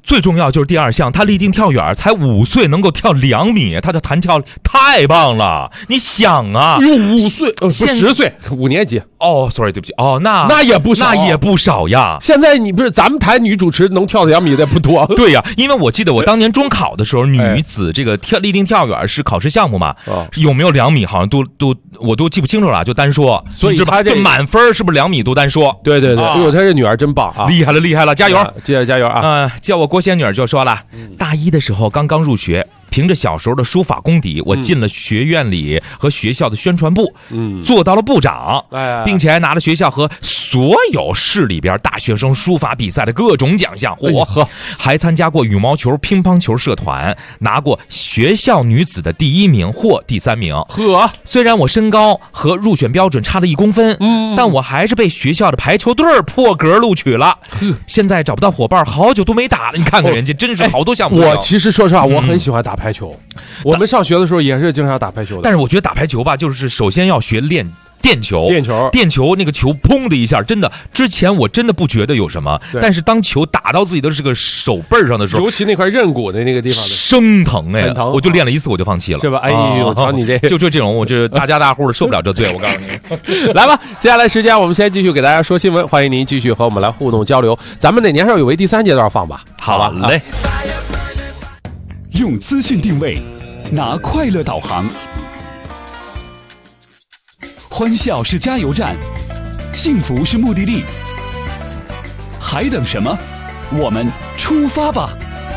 最重要就是第二项，他立定跳远，才5岁能够跳2米，他的弹跳太棒了。你想啊， 有5岁，不10岁，5年级。 哦 ，sorry， 对不起。哦，那也不少， 那也不少呀。 现在你不是咱们台女主持能跳2米的不多。 对呀，因为我记得我当年中考的时候，女子这个立定跳远是考试项目嘛，有没有2米好像我都记不清楚了，就单说。 所以他就满分是不是2米都单说？ 对对对，哎呦，他这女儿真棒啊， 厉害了，加油， 加油啊！ 叫我郭仙女就说了，大一的时候刚刚入学。凭着小时候的书法功底，我进了学院里和学校的宣传部，做到了部长，并且还拿了学校和所有市里边大学生书法比赛的各种奖项。还参加过羽毛球、乒乓球社团，拿过学校女子的第1名或第3名。虽然我身高和入选标准差了1公分，但我还是被学校的排球队破格录取了。现在找不到伙伴，好久都没打了。你看看人家，真是好多项目。 我其实说实话，我很喜欢打排球，我们上学的时候也是经常打排球的。 但是我觉得打排球吧，就是首先要学练电球那个球砰的一下，真的之前我真的不觉得有什么，但是当球打到自己的这个手背上的时候， 尤其那块刃骨的那个地方生疼哎， 很疼， 我就练了1次我就放弃了， 是吧？哎呦，瞧你这就这种，我这大家大户的受不了这罪，我告诉你。 来吧，接下来时间我们先继续给大家说新闻，欢迎您继续和我们来互动交流。咱们哪年少有为第3阶段放吧？ 好吧，嘞。 用资讯定位，拿快乐导航。欢笑是加油站，幸福是目的地。还等什么？我们出发吧！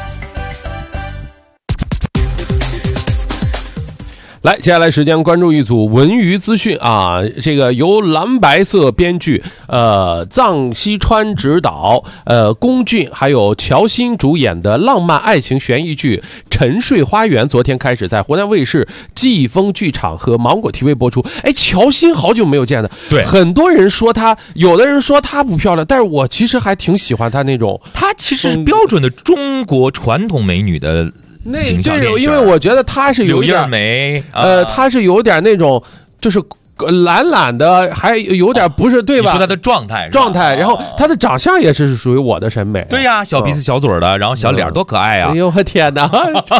来，接下来时间关注一组文娱资讯啊，这个由蓝白色编剧，臧西川执导，龚俊还有乔欣主演的浪漫爱情悬疑剧《沉睡花园》昨天开始在湖南卫视季风剧场和芒果 TV 播出。哎，乔欣好久没有见的， 对， 很多人说她，有的人说她不漂亮，但是我其实还挺喜欢她那种， 她其实是标准的中国传统美女的。 那这种，因为我觉得她是有点美， 她是有点那种，就是懒懒的，还有点不是对吧？ 你说她的状态， 然后她的长相也是属于我的审美。 对呀，小鼻子小嘴的，然后小脸多可爱啊！ 哎呦我天哪！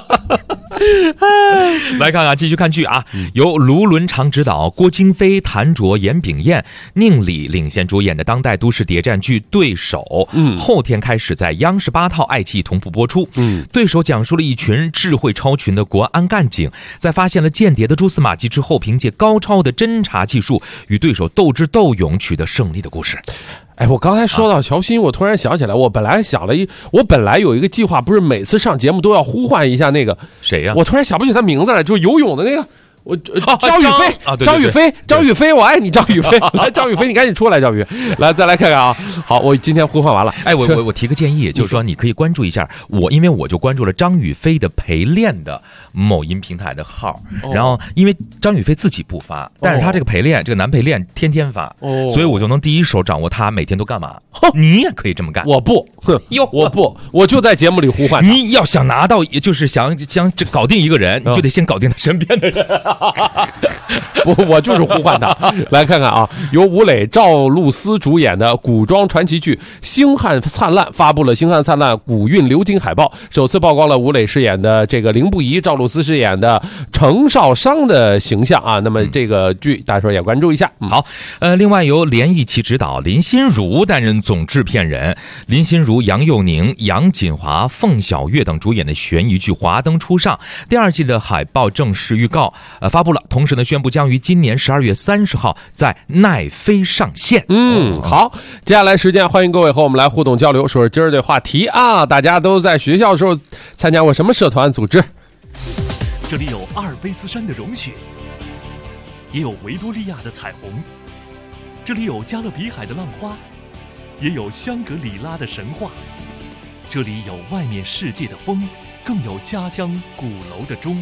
来看看，继续看剧啊，由卢伦常执导，郭京飞、谭卓、严炳彦、宁理领衔主演的当代都市谍战剧《对手》，后天开始在央视8套爱奇艺同步播出。对手讲述了一群智慧超群的国安干警，在发现了间谍的蛛丝马迹之后，凭借高超的侦查技术与对手斗智斗勇，取得胜利的故事。 哎，我刚才说到乔欣，我突然想起来，我本来有一个计划，不是每次上节目都要呼唤一下那个谁呀？ 我突然想不起他名字来，就是游泳的那个。张雨霏啊， 张雨霏，我爱你，张雨霏，来，张雨霏，你赶紧出来，张雨，来，再来看看啊。好，我今天呼唤完了。 哎，我提个建议，就是说你可以关注一下我，因为我就关注了张雨霏的陪练的某音平台的号，然后因为张雨霏自己不发，但是他这个陪练，这个男陪练天天发，所以我就能第一手掌握他每天都干嘛。你也可以这么干。 我不，我不，我就在节目里呼唤他。 你要想拿到，就是想搞定一个人，你就得先搞定他身边的人。 不，我就是呼唤他。来看看啊，由吴磊、赵露思主演的古装传奇剧《星汉灿烂》发布了《星汉灿烂》古韵流金海报，首次曝光了吴磊饰演的这个凌不疑、赵露思饰演的程少商的形象啊。那么这个剧大家说也关注一下。 好，另外由连奕琦执导，林心如担任总制片人，林心如、杨佑宁、杨锦华、凤小岳等主演的悬疑剧《华灯初上》第2季的海报正式预告发布了，同时呢宣布将于今年12月30号在奈飞上线。 好，接下来时间欢迎各位和我们来互动交流，说说今儿的话题啊，大家都在学校的时候参加过什么社团组织？ 这里有阿尔卑斯山的融雪，也有维多利亚的彩虹，这里有加勒比海的浪花，也有香格里拉的神话，这里有外面世界的风，更有家乡鼓楼的钟。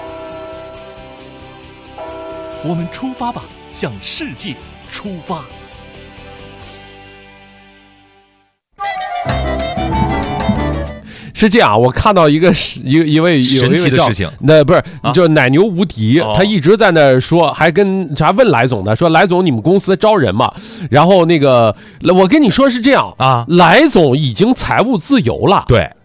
我们出发吧，向世界出发。 是这样，我看到一位神奇的事情， 那不是就奶牛无敌，他一直在那说，还跟问来总的说，来总你们公司招人嘛？然后那个我跟你说是这样啊，来总已经财务自由了， 对。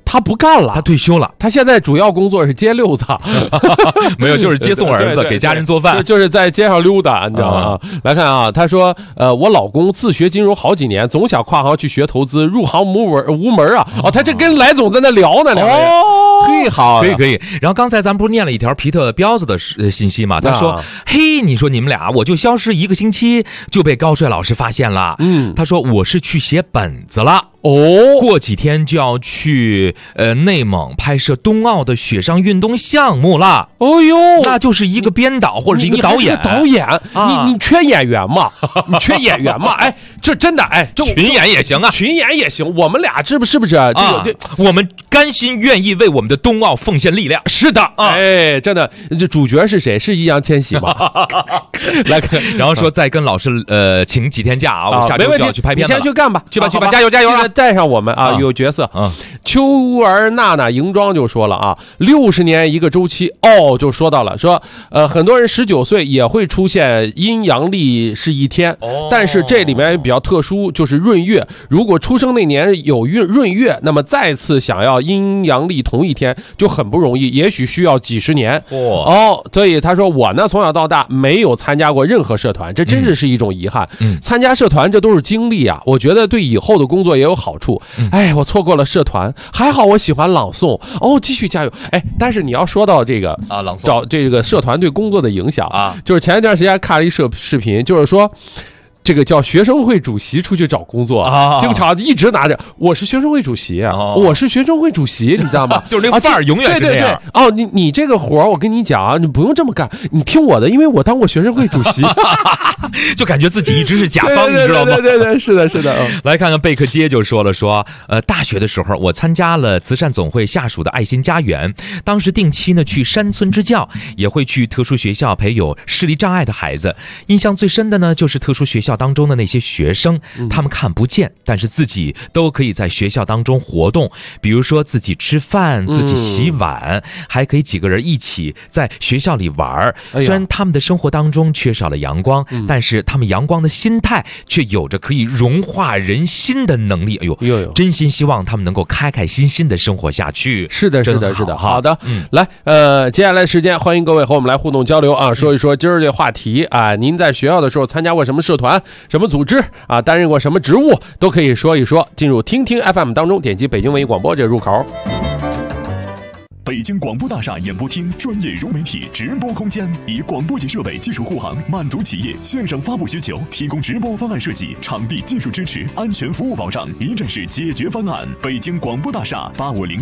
他不干了， 他退休了， 他现在主要工作是接溜子， 没有，就是接送儿子，给家人做饭， 就是在街上溜达，你知道吗？来看啊，他说，我老公自学金融好几年，总想跨行去学投资，入行无门啊。哦，他这跟来总在那聊呢，两个人。嘿，好， 可以。然后刚才咱不是念了一条皮特彪子的信息嘛？他说：“嘿，你说你们俩，我就消失1个星期，就被高帅老师发现了。他说我是去写本子了。”过几天就要去内蒙拍摄冬奥的雪上运动项目了。 哦呦， 那就是一个编导或者是一个导演。 你缺演员吗？你缺演员吗？哎，这真的这群演也行啊， 群演也行。我们俩是不是？ 我们甘心愿意为我们的冬奥奉献力量。 是的，哎，真的，这主角是谁？是易烊千玺吗？来看， 然后说再跟老师请几天假啊，我下周就要去拍片子了。 你先去干吧， 去吧，加油啊！ 带上我们啊，有角色秋儿娜娜银装就说了啊，60年一个周期就说到了，说很多人19岁也会出现阴阳历是一天，但是这里面比较特殊，就是闰月。如果出生那年有闰月，那么再次想要阴阳历同一天就很不容易，也许需要几十年所以他说我呢从小到大没有参加过任何社团，这真是一种遗憾。参加社团这都是经历啊，我觉得对以后的工作也有好处。哎，我错过了社团，还好我喜欢朗诵继续加油。哎，但是你要说到这个朗诵找这个社团对工作的影响就是前一段时间看了一视频，就是说这个叫学生会主席出去找工作经常一直拿着我是学生会主席我是学生会主席，你知道吗？ 就是那个范儿永远是这样。 你这个活我跟你讲你不用这么干，你听我的，因为我当过学生会主席。 就感觉自己一直是甲方，你知道吗？ 对，是的。 来看看贝克街就说了，大学的时候我参加了慈善总会下属的爱心家园，当时定期呢去山村支教，也会去特殊学校陪有视力障碍的孩子。印象最深的呢，就是特殊学校当中的那些学生，他们看不见，但是自己都可以在学校当中活动，比如说自己吃饭，自己洗碗，还可以几个人一起在学校里玩。虽然他们的生活当中缺少了阳光，但是他们阳光的心态却有着可以融化人心的能力。真心希望他们能够开开心心的生活下去。 是的。好的，来，接下来时间欢迎各位和我们来互动交流啊，说一说今儿这话题啊，您在学校的时候参加过什么社团、什么组织啊，担任过什么职务，都可以说一说。进入听听 FM 当中，点击北京文艺广播这个入口。 北京广播大厦演播厅专业融媒体直播空间，以广播级设备技术护航，满足企业线上发布需求，提供直播方案设计、场地技术支持、安全服务保障，一站式解决方案。北京广播大厦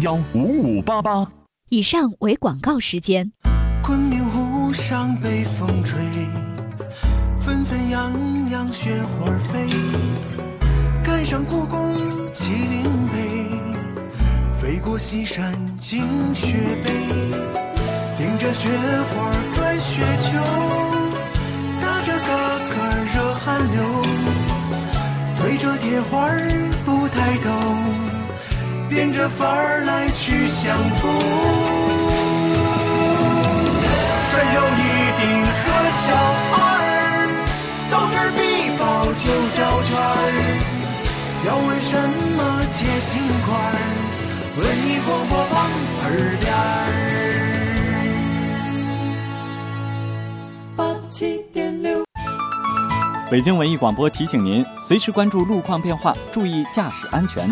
85015588。 以上为广告时间。 昆明湖上北风吹，纷纷扬扬雪花飞，赶上故宫麒麟碑，飞过西山进雪北，顶着雪花转雪球，打着嘎嘎热汗流，对着铁花不抬头，变着法儿来去相逢。山有一定和小二，到这儿必报就交圈儿，要问什么接心块儿，文艺广播旁耳边87.6。 北京文艺广播提醒您，随时关注路况变化，注意驾驶安全。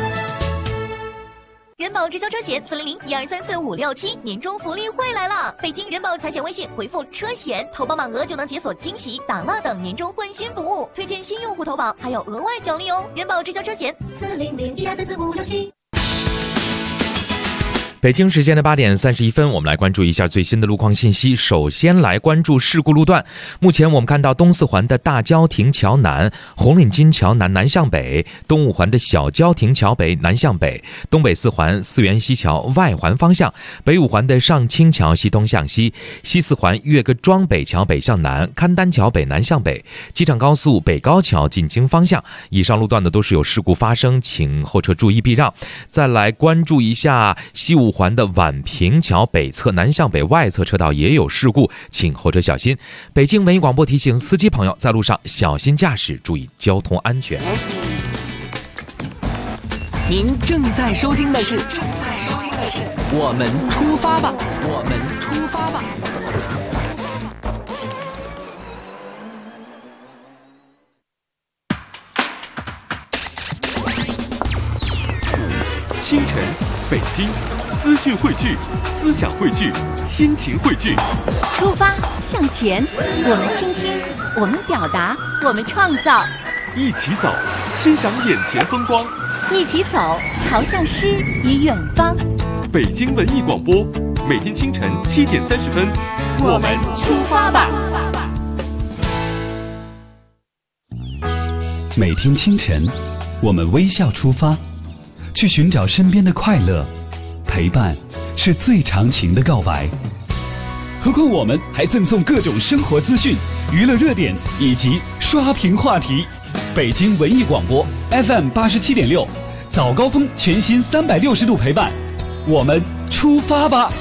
人保直销车险400-1234-567年终福利会来了！北京人保财险微信回复车险，投保满额就能解锁惊喜、打蜡等年终换新服务，推荐新用户投保还有额外奖励哦！人保直销车险400-1234-567。 北京时间的8点31分，我们来关注一下最新的路况信息。首先来关注事故路段。目前我们看到东四环的大郊亭桥南、红领巾桥南南向北，东五环的小郊亭桥北南向北，东北四环四元西桥外环方向，北五环的上清桥西东向西，西四环岳各庄北桥北向南，勘丹桥北南向北，机场高速北高桥进京方向。以上路段呢都是有事故发生，请后车注意避让。再来关注一下西五环的宛平桥北侧南向北外侧车道也有事故，请后车小心。北京文艺广播提醒司机朋友在路上小心驾驶，注意交通安全。 您正在收听的是我们出发吧，我们出发吧。 清晨，北京，资讯汇聚，思想汇聚，心情汇聚。 出发向前，我们倾听，我们表达，我们创造。 一起走，欣赏眼前风光。 一起走，朝向诗与远方。 北京文艺广播，每天清晨7点30分， 我们出发吧。 每天清晨，我们微笑出发，去寻找身边的快乐。陪伴是最长情的告白。何况我们还赠送各种生活资讯、娱乐热点以及刷屏话题。北京文艺广播 FM 87.6，早高峰全新360度陪伴，我们出发吧。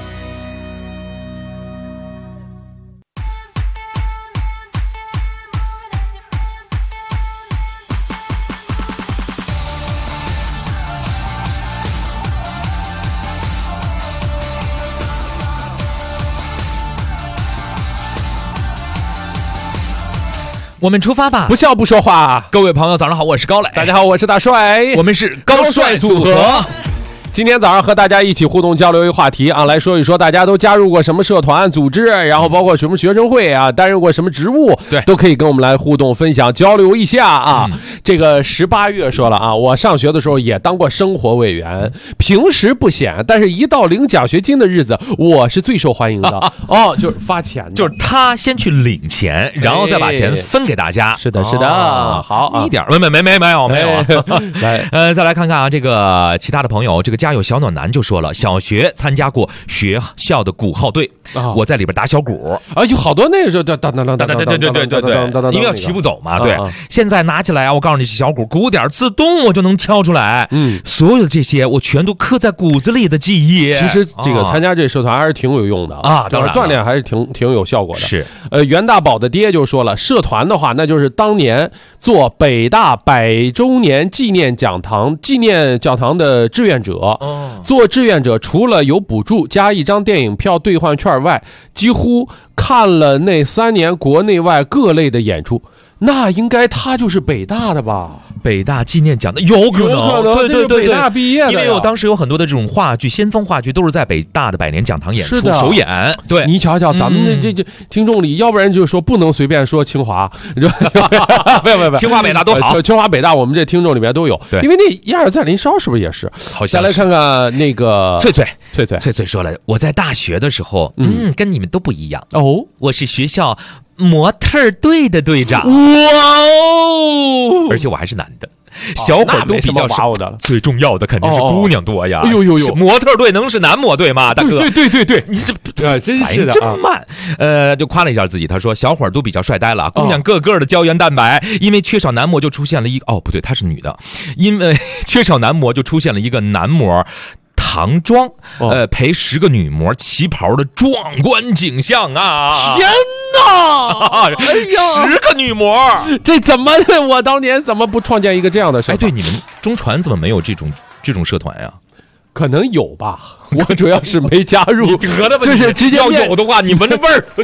我们出发吧， 不笑不说话。 各位朋友早上好，我是高磊。 大家好，我是大帅， 我们是高帅组合。 今天早上和大家一起互动交流一个话题啊，来说一说大家都加入过什么社团组织，然后包括什么学生会啊，担任过什么职务， 对， 都可以跟我们来互动分享交流一下啊。这个18月说了啊，我上学的时候也当过生活委员，平时不显，但是一到领奖学金的日子，我是最受欢迎的哦，就是发钱的， 就是他先去领钱，然后再把钱分给大家。 是的，是的，好啊， 一点没有来，再来看看啊，这个其他的朋友，这个家有小暖男就说了，小学参加过学校的鼓号队，我在里边打小鼓啊，有好多那个时候当当， 因为要齐步走嘛，对。现在拿起来啊，我告诉你，小鼓鼓点自动我就能敲出来，所有的这些我全都刻在骨子里的记忆。 其实这个参加这社团还是挺有用的啊，当然锻炼还是挺有效果的。 是， 袁大宝的爹就说了，社团的话，那就是当年做北大100周年纪念讲堂的志愿者。做志愿者除了有补助加一张电影票兑换券外，几乎看了那3年国内外各类的演出。那应该他就是北大的吧？ 北大纪念奖的有可能，对， 北大毕业的。 因为我当时有很多的这种话剧，先锋话剧都是在北大的100年讲堂演出首演。对， 你瞧瞧，咱们这听众里，要不然就说不能随便说清华，不， 清华北大都好， 清华北大我们这听众里面都有。 对， 因为那亚尔在林烧是不是也是？ 好像。 再来看看那个翠翠说了，我在大学的时候，跟你们都不一样哦， 我是学校模特队的队长， 哇哦！ 而且我还是男的，小伙都比较少的了。 最重要的肯定是姑娘多呀！ 呦， 模特队能是男模队吗？大哥， 对， 你这真是的， 真慢。就夸了一下自己，他说小伙都比较帅呆了，姑娘个个的胶原蛋白，因为缺少男模就出现了一个不对，她是女的，因为缺少男模就出现了一个男模。唐装，陪10个女模旗袍的壮观景象啊！ 天哪！哎呀 ，10个女模， 这怎么？我当年怎么不创建一个这样的社团？ 对，你们中传怎么没有这种社团呀？ 可能有吧，我主要是没加入。 你得了吧， 就是直接要有的话，你闻着味儿。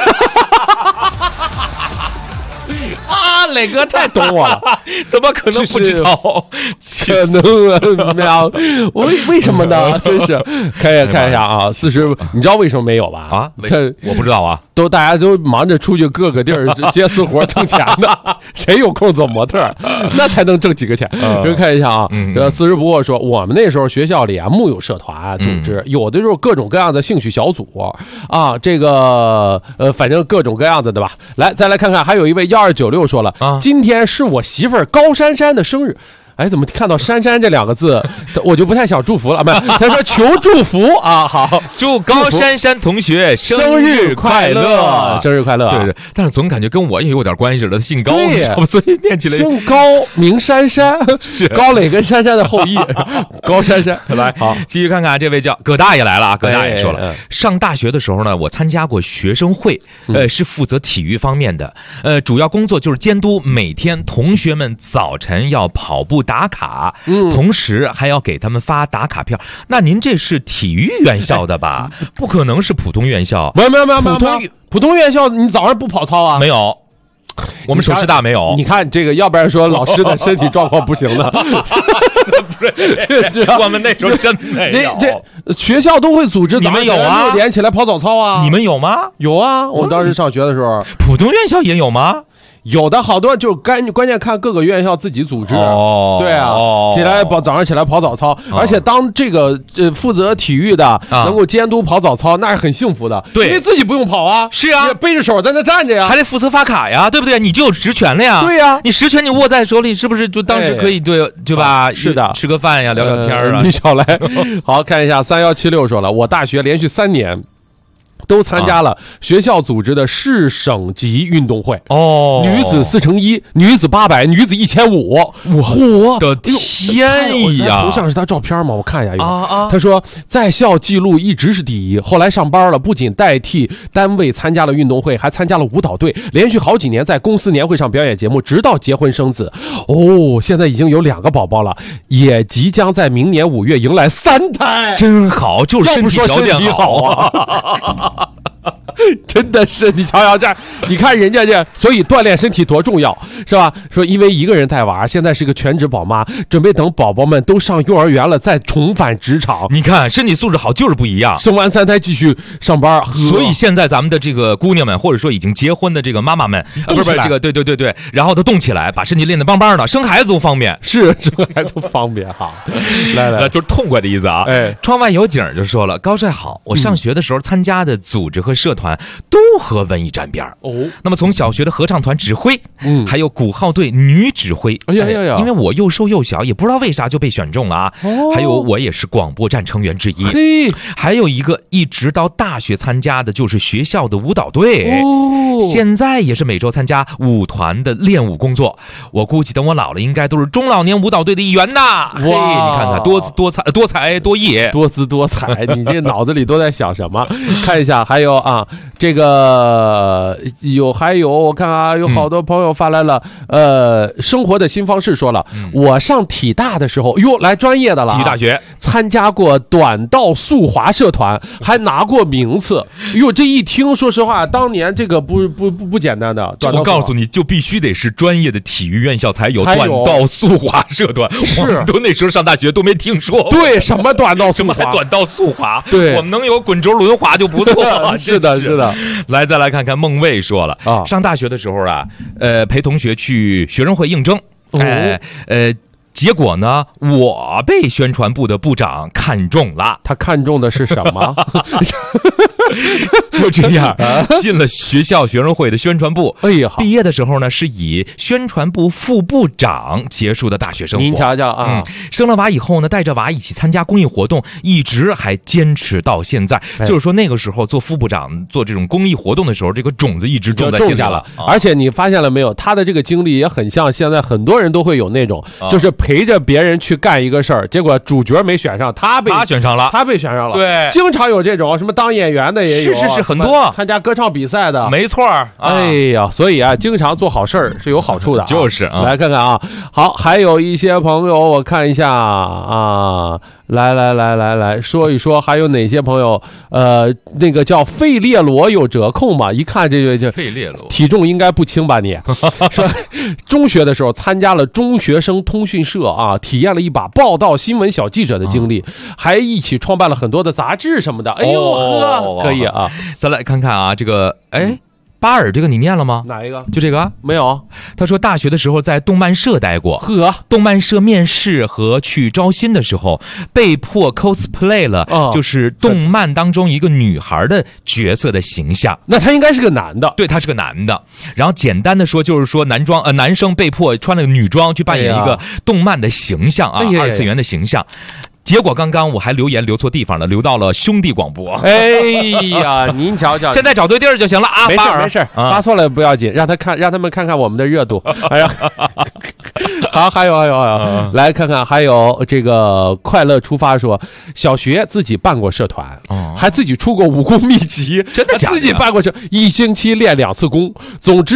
啊，磊哥太懂我了， 怎么可能不知道？ 可能没有，为什么呢？真是看一下啊，40，你知道为什么没有吧？ 啊，我不知道啊， 大家都忙着出去各个地儿接私活挣钱的，谁有空做模特？那才能挣几个钱。看一下啊，40不惑说，我们那时候学校里啊，木有社团组织，有的时候各种各样的兴趣小组啊，这个反正各种各样的，对吧？来，再来看看，还有一位1296说了，今天是我媳妇儿高珊珊的生日。哎，怎么看到珊珊这2个字，我就不太想祝福了。没有，他说求祝福啊，好， 祝高珊珊同学生日快乐， 生日快乐。 对，但是总感觉跟我也有点关系了，姓高，所以念起来姓高名珊珊，是高磊跟珊珊的后裔，高珊珊。 来，好，继续看看这位叫葛大爷来了啊，葛大爷说了，上大学的时候呢，我参加过学生会，是负责体育方面的，主要工作就是监督每天同学们早晨要跑步务打卡，同时还要给他们发打卡票。那您这是体育院校的吧？不可能是普通院校。 没有，普通院校你早上不跑操啊？ 没有。我们首师大没有。 你看这个，要不然说老师的身体状况不行的。 不是，我们那时候真没有。 这学校都会组织， 你们有啊 ？6点起来跑早操啊？ 你们有吗？ 有啊，我们当时上学的时候。 普通院校也有吗？ 有的好多就关键看各个院校自己组织。对啊，早上起来跑早操，而且当这个负责体育的能够监督跑早操，那是很幸福的。 对， 因为自己不用跑啊。 是啊， 背着手在那站着呀， 还得负责发卡呀，对不对？你就有职权了呀。 对呀， 你实权你握在手里，是不是就当时可以对吧？ 是的， 吃个饭呀，聊聊天啊。 你少来。好，看一下3176说了，我大学连续3年。都参加了学校组织的市省级运动会女子4×1，女子800，女子1500。 我的天呀！ 头像是他照片吗？我看一下。他说在校记录一直是第一，后来上班了，不仅代替单位参加了运动会，还参加了舞蹈队，连续好几年在公司年会上表演节目，直到结婚生子。现在已经有2个宝宝了，也即将在明年5月迎来3胎。 真好，就是身体条件好啊。真的是，你瞧瞧这，你看人家这，所以锻炼身体多重要，是吧？说因为一个人带娃，现在是个全职宝妈，准备等宝宝们都上幼儿园了再重返职场。 你看身体素质好就是不一样， 生完3胎继续上班。 所以现在咱们的这个姑娘们，或者说已经结婚的这个妈妈们，不是这个对，然后都动起来，把身体练得棒棒的，生孩子都方便。 是生孩子方便哈。来， 就是痛快的意思啊。窗外有景就说了，高帅好，我上学的时候参加的组织和社团都和文艺沾边那么从小学的合唱团指挥，还有鼓号队女指挥。因为我又瘦又小，也不知道为啥就被选中了啊。还有我也是广播站成员之一。还有一个一直到大学参加的就是学校的舞蹈队。现在也是每周参加舞团的练舞工作。我估计等我老了，应该都是中老年舞蹈队的一员呐。你看看多才多艺， 多姿多彩。你这脑子里都在想什么？看一下，还有啊，这个还有我看啊，有好多朋友发来了，生活的新方式说了，我上体大的时候，来专业的了， 体育大学参加过短道速滑社团，还拿过名次。这一听，说实话，当年这个不简单的。 我告诉你，就必须得是专业的体育院校才有短道速滑社团。我们都那时候上大学都没听说。 对，什么短道速滑？ 什么还短道速滑？ 对， 我们能有滚轴轮滑就不错了。 是的。 再来看看孟卫说了上大学的时候啊，陪同学去学生会应征，结果呢，我被宣传部的部长看中了。 他看中的是什么？ 就这样进了学校学生会的宣传部。毕业的时候呢，是以宣传部副部长结束的大学生活。 您瞧瞧啊， 生了娃以后呢，带着娃一起参加公益活动，一直还坚持到现在。就是说那个时候做副部长做这种公益活动的时候，这个种子一直种在心里了。 而且你发现了没有，他的这个经历也很像现在很多人都会有那种，就是陪着别人去干一个事儿，结果主角没选上，他选上了。 对， 经常有这种什么当演员的也有， 是很多参加歌唱比赛的， 没错。 哎呀，所以啊，经常做好事儿是有好处的。 就是来看看啊，好，还有一些朋友，我看一下啊。来说一说，还有哪些朋友？那个叫费列罗有折扣吗？一看这费列罗体重应该不轻吧你？说中学的时候参加了中学生通讯社啊，体验了一把报道新闻小记者的经历，还一起创办了很多的杂志什么的。哎呦呵，可以啊！ 再来看看啊，这个巴尔这个你念了吗？ 哪一个？ 就这个没有。 他说大学的时候在动漫社待过，动漫社面试和去招新的时候被迫 cosplay 了，就是动漫当中一个女孩的角色的形象。 那他应该是个男的。 对，他是个男的。然后简单的说就是说男生被迫穿了个女装去扮演一个动漫的形象啊，2次元的形象。结果刚刚我还留言留错地方了，留到了兄弟广播。 哎呀，您瞧瞧， 现在找对地儿就行了啊！ 没事，发错了不要紧，让他们看看我们的热度。哎呀，好，还有，来看看，还有这个快乐出发说，小学自己办过社团，还自己出过武功秘籍， 真的假的？ 自己办过1星期练2次功。总之，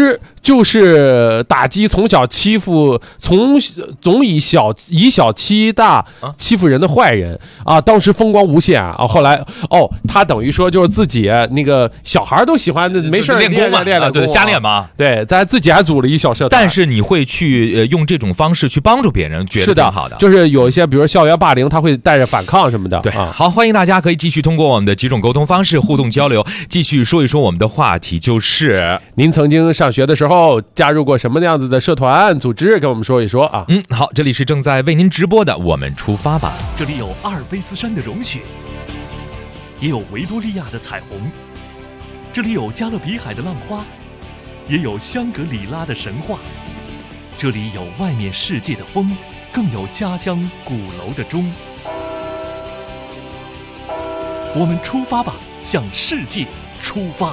就是打击从小欺负总以小欺大欺负人的坏人啊，当时风光无限啊。后来他等于说就是自己那个小孩都喜欢没事练功嘛，对，瞎练嘛。 对，咱自己还组了一小社团。 但是你会去用这种方式去帮助别人，觉得挺好的。 就是有一些比如校园霸凌，他会带着反抗什么的。 对，好，欢迎大家可以继续通过我们的几种沟通方式互动交流，继续说一说我们的话题，就是您曾经上学的时候加入过什么样子的社团组织，跟我们说一说啊。 好，这里是正在为您直播的我们出发吧。 这里有阿尔卑斯山的融雪，也有维多利亚的彩虹，这里有加勒比海的浪花，也有香格里拉的神话，这里有外面世界的风，更有家乡鼓楼的钟。我们出发吧，向世界出发。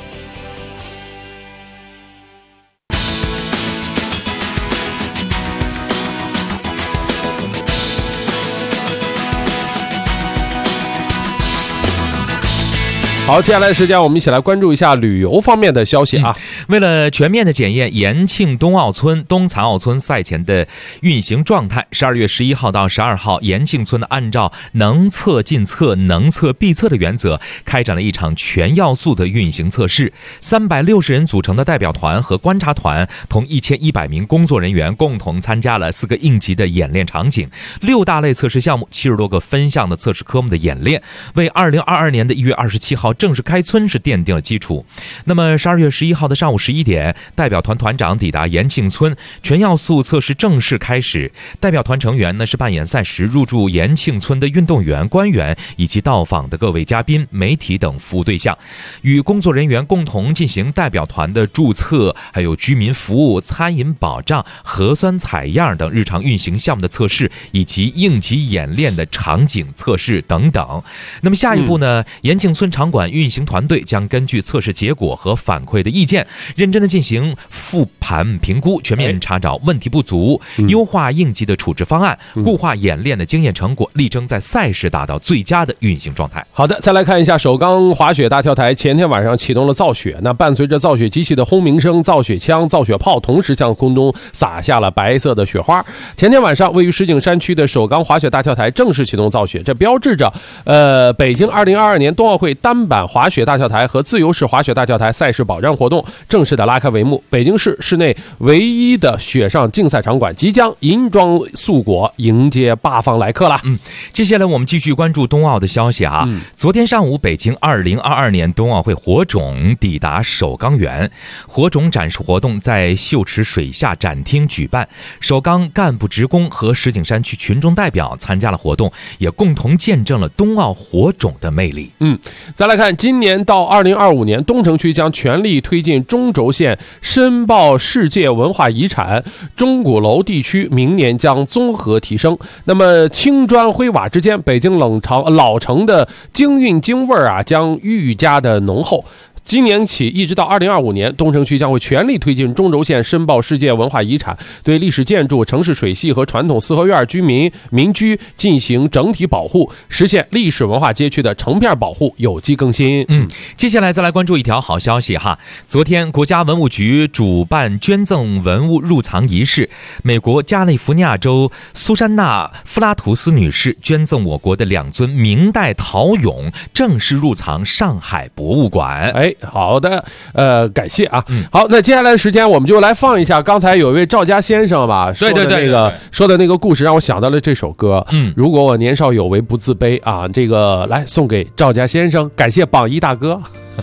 好，接下来的时间我们一起来关注一下旅游方面的消息啊。 为了全面的检验延庆冬奥村、冬残奥村赛前的运行状态，12月11号到12号，延庆村按照能测尽测、能测必测的原则，开展了一场全要素的运行测试。360人组成的代表团和观察团，同1100名工作人员共同参加了4个应急的演练场景，6大类测试项目，70多个分项的测试科目的演练，为2022年的1月27号正式开村是奠定了基础。那么12月11号的上午11点，代表团团长抵达延庆村，全要素测试正式开始。代表团成员呢是扮演赛时入驻延庆村的运动员、官员以及到访的各位嘉宾、媒体等服务对象，与工作人员共同进行代表团的注册，还有居民服务、餐饮保障、核酸采样等日常运行项目的测试，以及应急演练的场景测试等等。那么下一步呢，延庆村场馆运行团队将根据测试结果和反馈的意见，认真的进行复盘评估，全面查找问题不足，优化应急的处置方案，固化演练的经验成果，力争在赛事达到最佳的运行状态。 好的，再来看一下首钢滑雪大跳台前天晚上启动了造雪，那伴随着造雪机器的轰鸣声，造雪枪、造雪炮同时向空中洒下了白色的雪花。前天晚上，位于石景山区的首钢滑雪大跳台正式启动造雪，这标志着北京2022年冬奥会单板滑雪大跳台和自由式滑雪大跳台赛事保障活动正式的拉开帷幕。北京市市内唯一的雪上竞赛场馆即将银装素裹，迎接八方来客了。 接下来我们继续关注冬奥的消息啊。昨天上午，北京2022年冬奥会火种抵达首钢园，火种展示活动在秀池水下展厅举办，首钢干部职工和石景山区群众代表参加了活动，也共同见证了冬奥火种的魅力。 再来看，今年到2025年，东城区将全力推进中轴线申报世界文化遗产，钟鼓楼地区明年将综合提升。那么青砖灰瓦之间，北京老城的京韵京味啊将愈加的浓厚。今年起一直到2025年，东城区将会全力推进中轴线申报世界文化遗产，对历史建筑、城市水系和传统四合院居民民居进行整体保护，实现历史文化街区的成片保护，有机更新。 接下来再来关注一条好消息哈。昨天国家文物局主办捐赠文物入藏仪式，美国加利福尼亚州苏珊娜·弗拉图斯女士捐赠我国的2尊明代陶俑正式入藏上海博物馆。 好的，感谢啊。好，那接下来的时间我们就来放一下刚才有一位赵家先生吧说的那个故事，让我想到了这首歌。如果我年少有为不自卑啊，这个来送给赵家先生，感谢榜一大哥。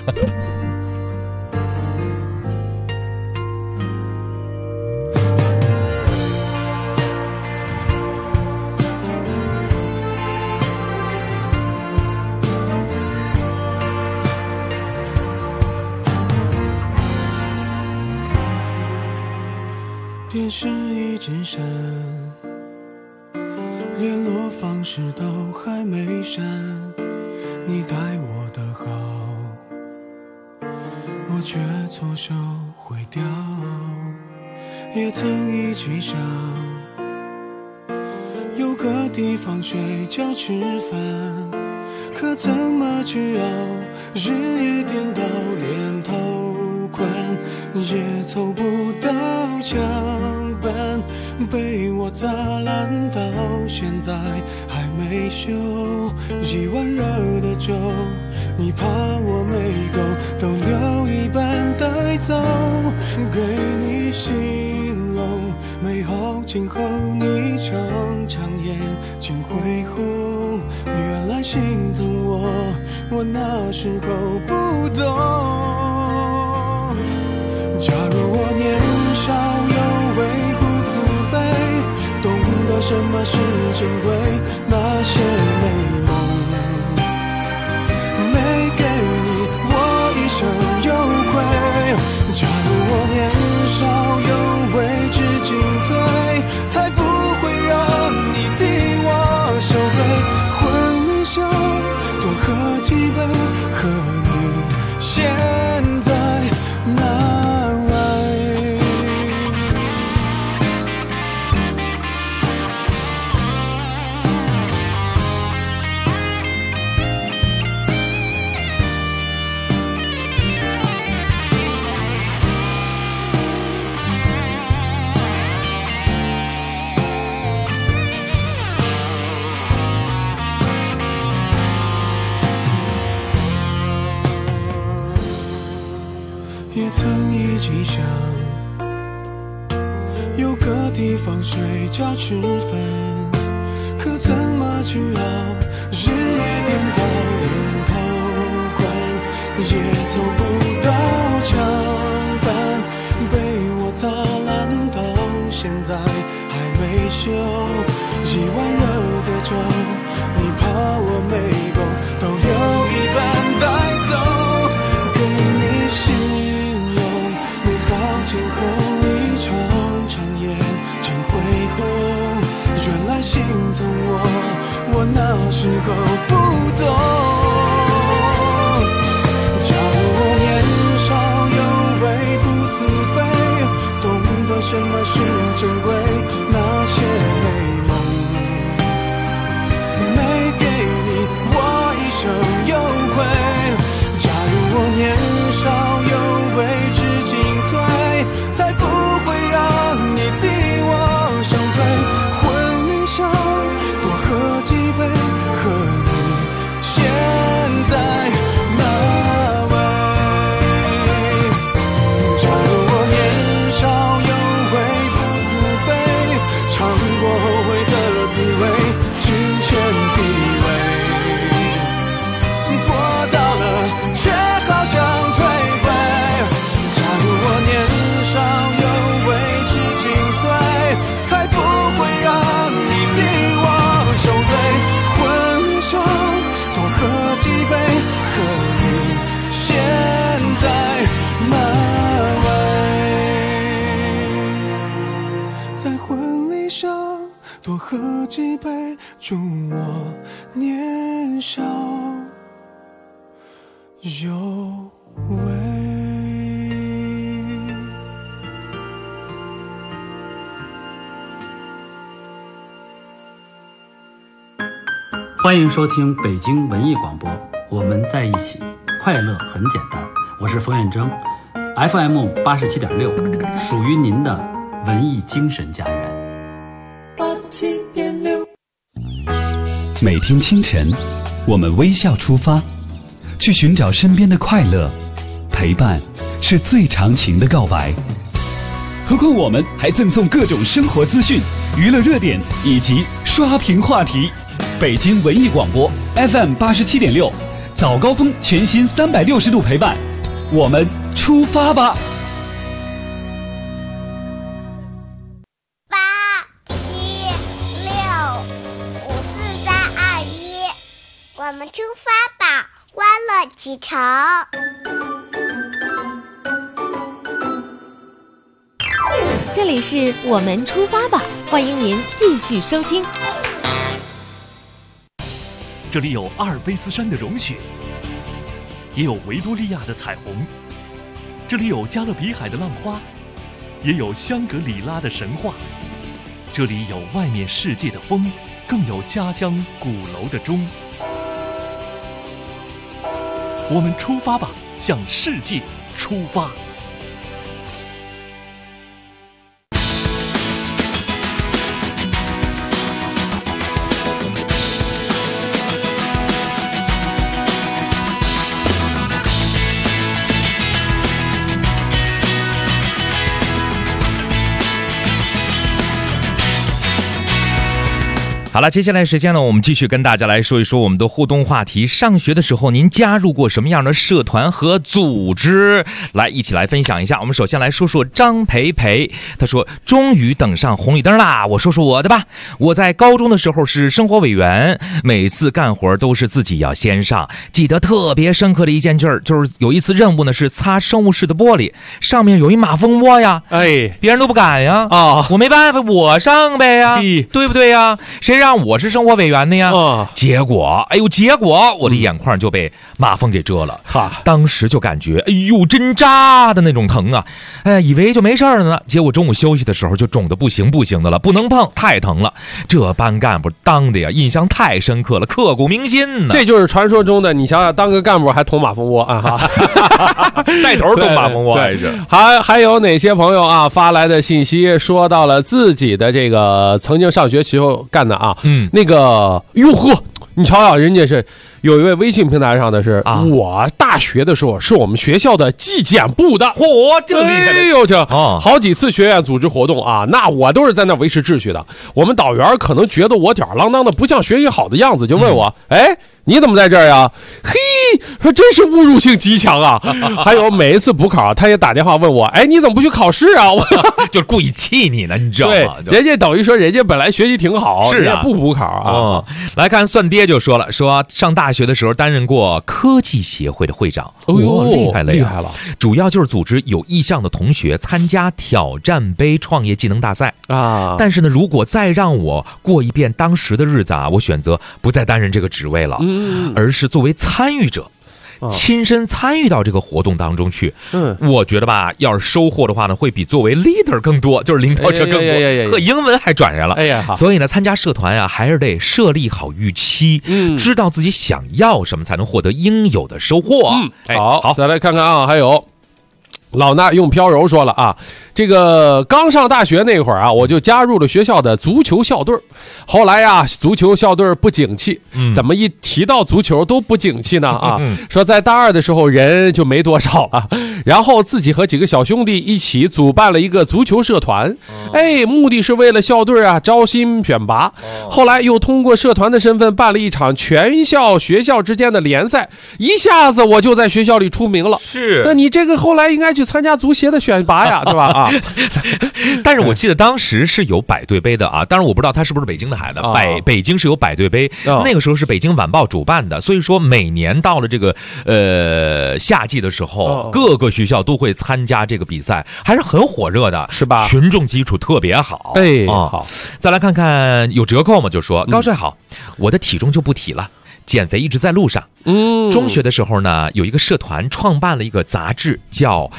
电视一直闪，联络方式都还没删，你待我的好，我却错手毁掉。也曾一起想有个地方睡觉吃饭，可怎么去熬，日夜颠倒，连头关，也凑不到墙板，被我砸烂到现在还没修。一碗热的粥，你怕我没够，都留一半带走，给你形容美好今后，你常常眼睛会红。原来心疼我那时候不懂。假如我年少有为不自卑，懂得什么是珍贵，那些美梦没给你，我一生有愧。假如我年少有为知进退，才不会让你替我受罪。婚礼上多喝几杯，和你现在那位。也曾一起想有个地方睡觉吃饭，可怎么去熬，日夜颠倒连头关，也凑不到墙板，被我砸烂到现在还没修。一碗热的粥，你怕我没够，都留一半带走，给你形容美好今后，你常常眼睛会红。原来心疼我那时候不懂。假如我年少有为不自卑，懂得什么是珍贵，那些美梦没给你，我一生有愧。假如我年少有为知进退，才不会让你替我受罪。婚礼上多喝几杯，和你现在那位。假如我年少有为不自卑，尝过后悔的滋味，金钱地位博到了，却好像退回。假如我年少有为知进退，才不会让你替我受罪。婚礼上多喝几杯，和你现在那位。在婚礼上多喝几杯，祝我年少有为。 欢迎收听北京文艺广播，我们在一起，快乐很简单。我是冯远征 ，FM 87.6，属于您的文艺精神家园。 87.6。 每天清晨，我们微笑出发，去寻找身边的快乐。陪伴是最长情的告白。何况我们还赠送各种生活资讯、娱乐热点以及刷屏话题。北京文艺广播 FM 87.6，早高峰全新360度陪伴，我们出发吧 ！8、7、6、5、4、3、2、1，我们出发吧！欢乐启程。 这里是我们出发吧，欢迎您继续收听。 这里有阿尔卑斯山的融雪，也有维多利亚的彩虹；这里有加勒比海的浪花，也有香格里拉的神话；这里有外面世界的风，更有家乡鼓楼的钟。我们出发吧，向世界出发。 好了，接下来时间呢，我们继续跟大家来说一说我们的互动话题。上学的时候，您加入过什么样的社团和组织？来，一起来分享一下。我们首先来说说张培培，他说：“终于等上红绿灯啦！我说说我的吧。我在高中的时候是生活委员，每次干活都是自己要先上。记得特别深刻的一件事儿，就是有一次任务呢是擦生物室的玻璃，上面有一马蜂窝呀，别人都不敢呀，我没办法，我上呗呀，对不对呀？谁让我是生活委员的呀？结果我的眼眶就被马蜂给蛰了，当时就感觉针扎的那种疼啊，以为就没事了呢，结果中午休息的时候就肿得不行的了，不能碰，太疼了。这班干部当的呀，印象太深刻了，刻骨铭心呢。 这就是传说中的，你想想，当个干部还捅马蜂窝啊哈， 带头捅马蜂窝还是。 还有哪些朋友啊发来的信息说到了自己的这个曾经上学时候干的啊，那个哟呵，你瞧瞧，人家是有一位微信平台上的是我大学的时候是我们学校的纪检部的， 这厉害了！ 哎呦，这好几次学院组织活动啊，那我都是在那维持秩序的。我们导员可能觉得我吊儿郎当的不像学习好的样子，就问我，你怎么在这儿呀？嘿，说真是侮辱性极强啊！还有每一次补考，他也打电话问我，你怎么不去考试啊？ 就故意气你呢，你知道吗？ 对，人家等于说人家本来学习挺好，人家不补考啊。 来看算爹就说了，说上大学的时候担任过科技协会的会长，厉害了！主要就是组织有意向的同学参加挑战杯创业技能大赛啊。但是呢，如果再让我过一遍当时的日子啊，我选择不再担任这个职位了。而是作为参与者，亲身参与到这个活动当中去。我觉得吧，要是收获的话呢，会比作为 leader 更多，就是领导者更多。和英文还转上了。所以呢，参加社团啊，还是得设立好预期，知道自己想要什么，才能获得应有的收获。 好，再来看看啊，还有。老衲用飘柔说了啊，这个刚上大学那会儿啊，我就加入了学校的足球校队。后来呀，足球校队不景气，怎么一提到足球都不景气呢？啊，说在大二的时候人就没多少了，然后自己和几个小兄弟一起组办了一个足球社团，目的是为了校队啊招新选拔。后来又通过社团的身份办了一场全校学校之间的联赛，一下子我就在学校里出名了。 是， 那你这个后来应该去参加足协的选拔呀，对吧？啊， 但是我记得当时是有百队杯的啊，当然我不知道他是不是北京的孩子。北京是有百队杯，那个时候是北京晚报主办的，所以说每年到了这个夏季的时候，各个学校都会参加这个比赛，还是很火热的， 是吧？ 群众基础特别好。 好， 再来看看有折扣吗？就说高帅好，我的体重就不提了。减肥一直在路上。中学的时候呢，有一个社团创办了一一个杂志，叫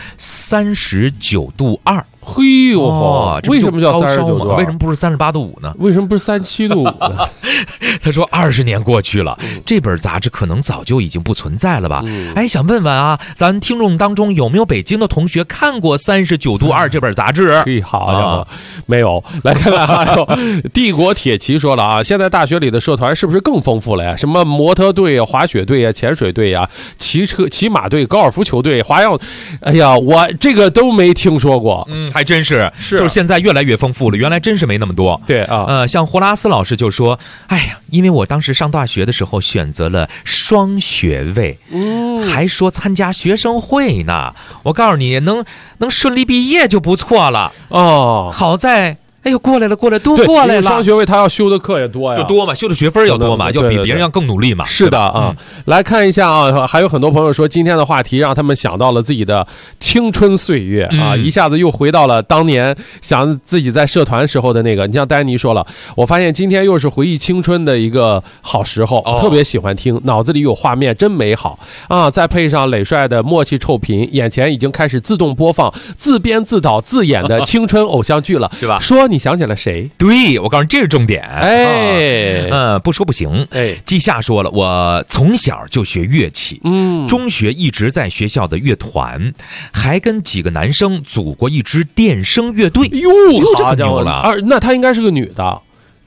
39度2。 嘿呦，为什么叫39度2？ 为什么不是38度5呢？ 为什么不是37度5呢？ 他说20年过去了，这本杂志可能早就已经不存在了吧？想问问啊，咱听众当中有没有北京的同学看过39度2这本杂志？ 好家伙，没有。来看看还有帝国铁骑说了啊，现在大学里的社团是不是更丰富了呀？什么模特队啊、滑雪队啊、潜水队啊、骑马队、高尔夫球队、花样，哎呀，我这个都没听说过。 还真是，就是现在越来越丰富了，原来真是没那么多。 对啊， 像霍拉斯老师就说，哎呀，因为我当时上大学的时候选择了双学位，还说参加学生会呢。我告诉你，能顺利毕业就不错了哦。好在。哎呦，过来了，都过来了。 双学位他要修的课也多呀， 就多嘛，修的学分要多嘛，要比别人要更努力嘛。 是的啊，来看一下啊，还有很多朋友说今天的话题让他们想到了自己的青春岁月啊，一下子又回到了当年想自己在社团时候的那个。你像丹尼说了，我发现今天又是回忆青春的一个好时候，特别喜欢听，脑子里有画面，真美好啊！再配上磊帅的默契臭贫，眼前已经开始自动播放自编自导自演的青春偶像剧了， 是吧？ 说你想起了谁？ 对，我告诉你，这是重点。不说不行。季夏说了，我从小就学乐器，中学一直在学校的乐团，还跟几个男生组过一支电声乐队。 哟，这可牛了！那她应该是个女的。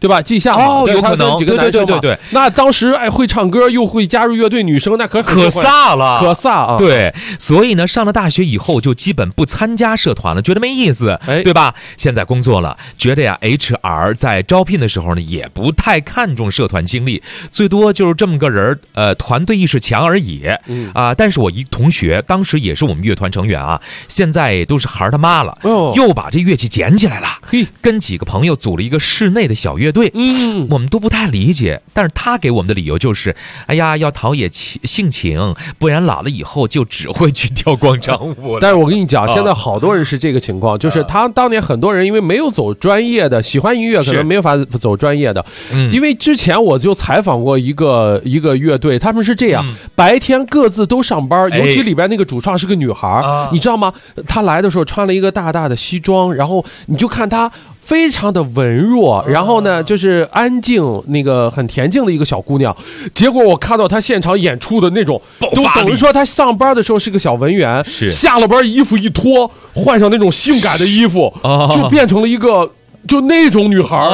对吧？季夏嘛， 哦，有可能， 几个男生嘛，对。那当时会唱歌又会加入乐队，女生那可飒了， 可飒啊！ 对，所以呢，上了大学以后就基本不参加社团了，觉得没意思，对吧？现在工作了，觉得呀 HR 在招聘的时候呢，也不太看重社团经历，最多就是这么个人，团队意识强而已。但是我一同学当时也是我们乐团成员啊，现在都是孩儿他妈了，又把这乐器捡起来了，跟几个朋友组了一个室内的小乐队。我们都不太理解，但是他给我们的理由就是，哎呀，要陶冶性情，不然老了以后就只会去跳广场舞了。 但是我跟你讲，现在好多人是这个情况，就是他当年很多人因为没有走专业的，喜欢音乐可能没有法走专业的。因为之前我就采访过一个乐队，他们是这样，白天各自都上班，尤其里边那个主唱是个女孩，你知道吗？她来的时候穿了一个大大的西装，然后你就看她非常的文弱，然后呢就是安静，那个很恬静的一个小姑娘。结果我看到她现场演出的那种，都等于说她上班的时候是个小文员，下了班衣服一脱，换上那种性感的衣服，就变成了一个。就那种女孩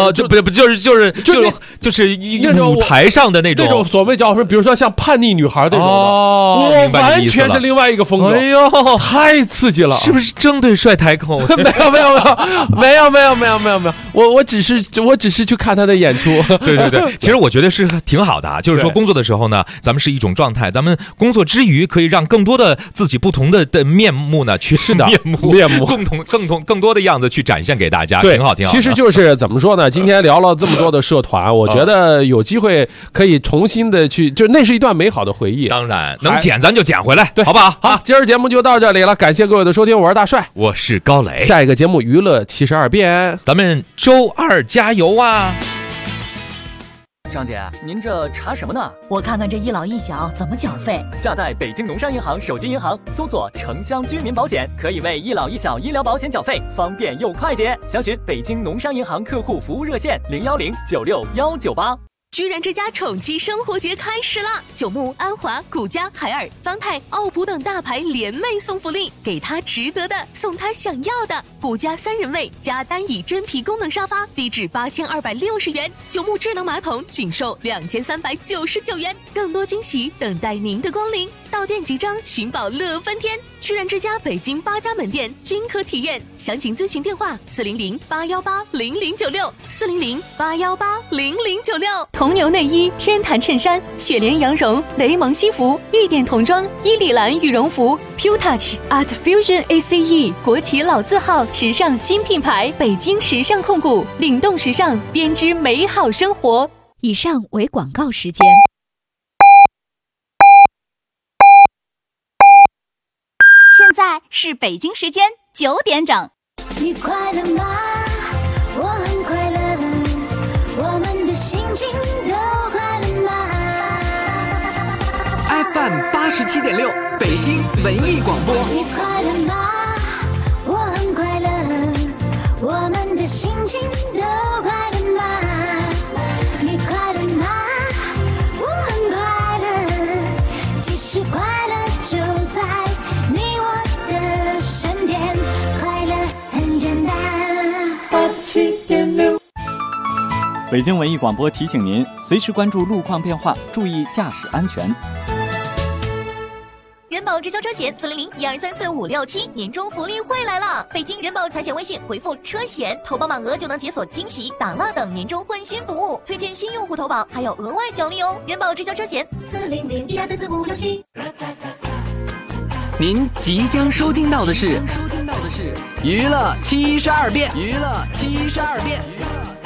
就是舞台上的那种所谓叫什么，比如说像叛逆女孩那种的，我完全是另外一个风格。 哎呦， 太刺激了！ 是不是正对帅台口？ 没有，我只是去看他的演出。 对，其实我觉得是挺好的啊，就是说工作的时候呢，咱们是一种状态，咱们工作之余可以让更多的自己不同的面目呢，去面目更多的样子去展现给大家，挺好。 其实就是怎么说呢？今天聊了这么多的社团，我觉得有机会可以重新的去，就那是一段美好的回忆。 当然，能捡咱就捡回来，对，好不好？ 好，今儿节目就到这里了，感谢各位的收听，我是大帅， 我是高磊。 下一个节目娱乐72变， 咱们周二加油啊！ 张姐，您这查什么呢？ 我看看这一老一小怎么缴费。 下载北京农商银行手机银行，搜索城乡居民保险，可以为一老一小医疗保险缴费，方便又快捷。详询北京农商银行客户服务热线010961198。 居然之家宠妻生活节开始啦！九牧、安华、古家、海尔、方太、奥普等大牌联袂送福利，给他值得的，送他想要的。古家3人位加单椅真皮功能沙发，低至8260元；九牧智能马桶仅售2399元。更多惊喜等待您的光临，到店即章，寻宝乐翻天。居然之家北京8家门店均可体验，详情咨询电话400-818-0096，400-818-0096。铜牛内衣、天坛衬衫、雪莲羊绒、雷蒙西服、玉点童装、伊丽兰羽绒服、Pure Touch Art Fusion ACE 国企老字号时尚新品牌，北京时尚控股，领动时尚，编织美好生活。 以上为广告时间。现在是北京时间9点整。 你快乐吗？我很快乐，我们的心情都快乐吗 ？FM 87.6，北京文艺广播。 你快乐吗？我很快乐，我们的心情都快乐吗？你快乐吗？我很快乐，其实快乐就在你我的身边，快乐很简单。 87.6，北京文艺广播提醒您，随时关注路况变化，注意驾驶安全。 人保直销车险400-1234567年终福利会来了！北京人保财险微信回复车险，投保满额就能解锁惊喜、打蜡等年终换新服务，推荐新用户投保还有额外奖励哦！人保直销车险 400-1234567。 您即将收听到的是娱乐72变，娱乐72变。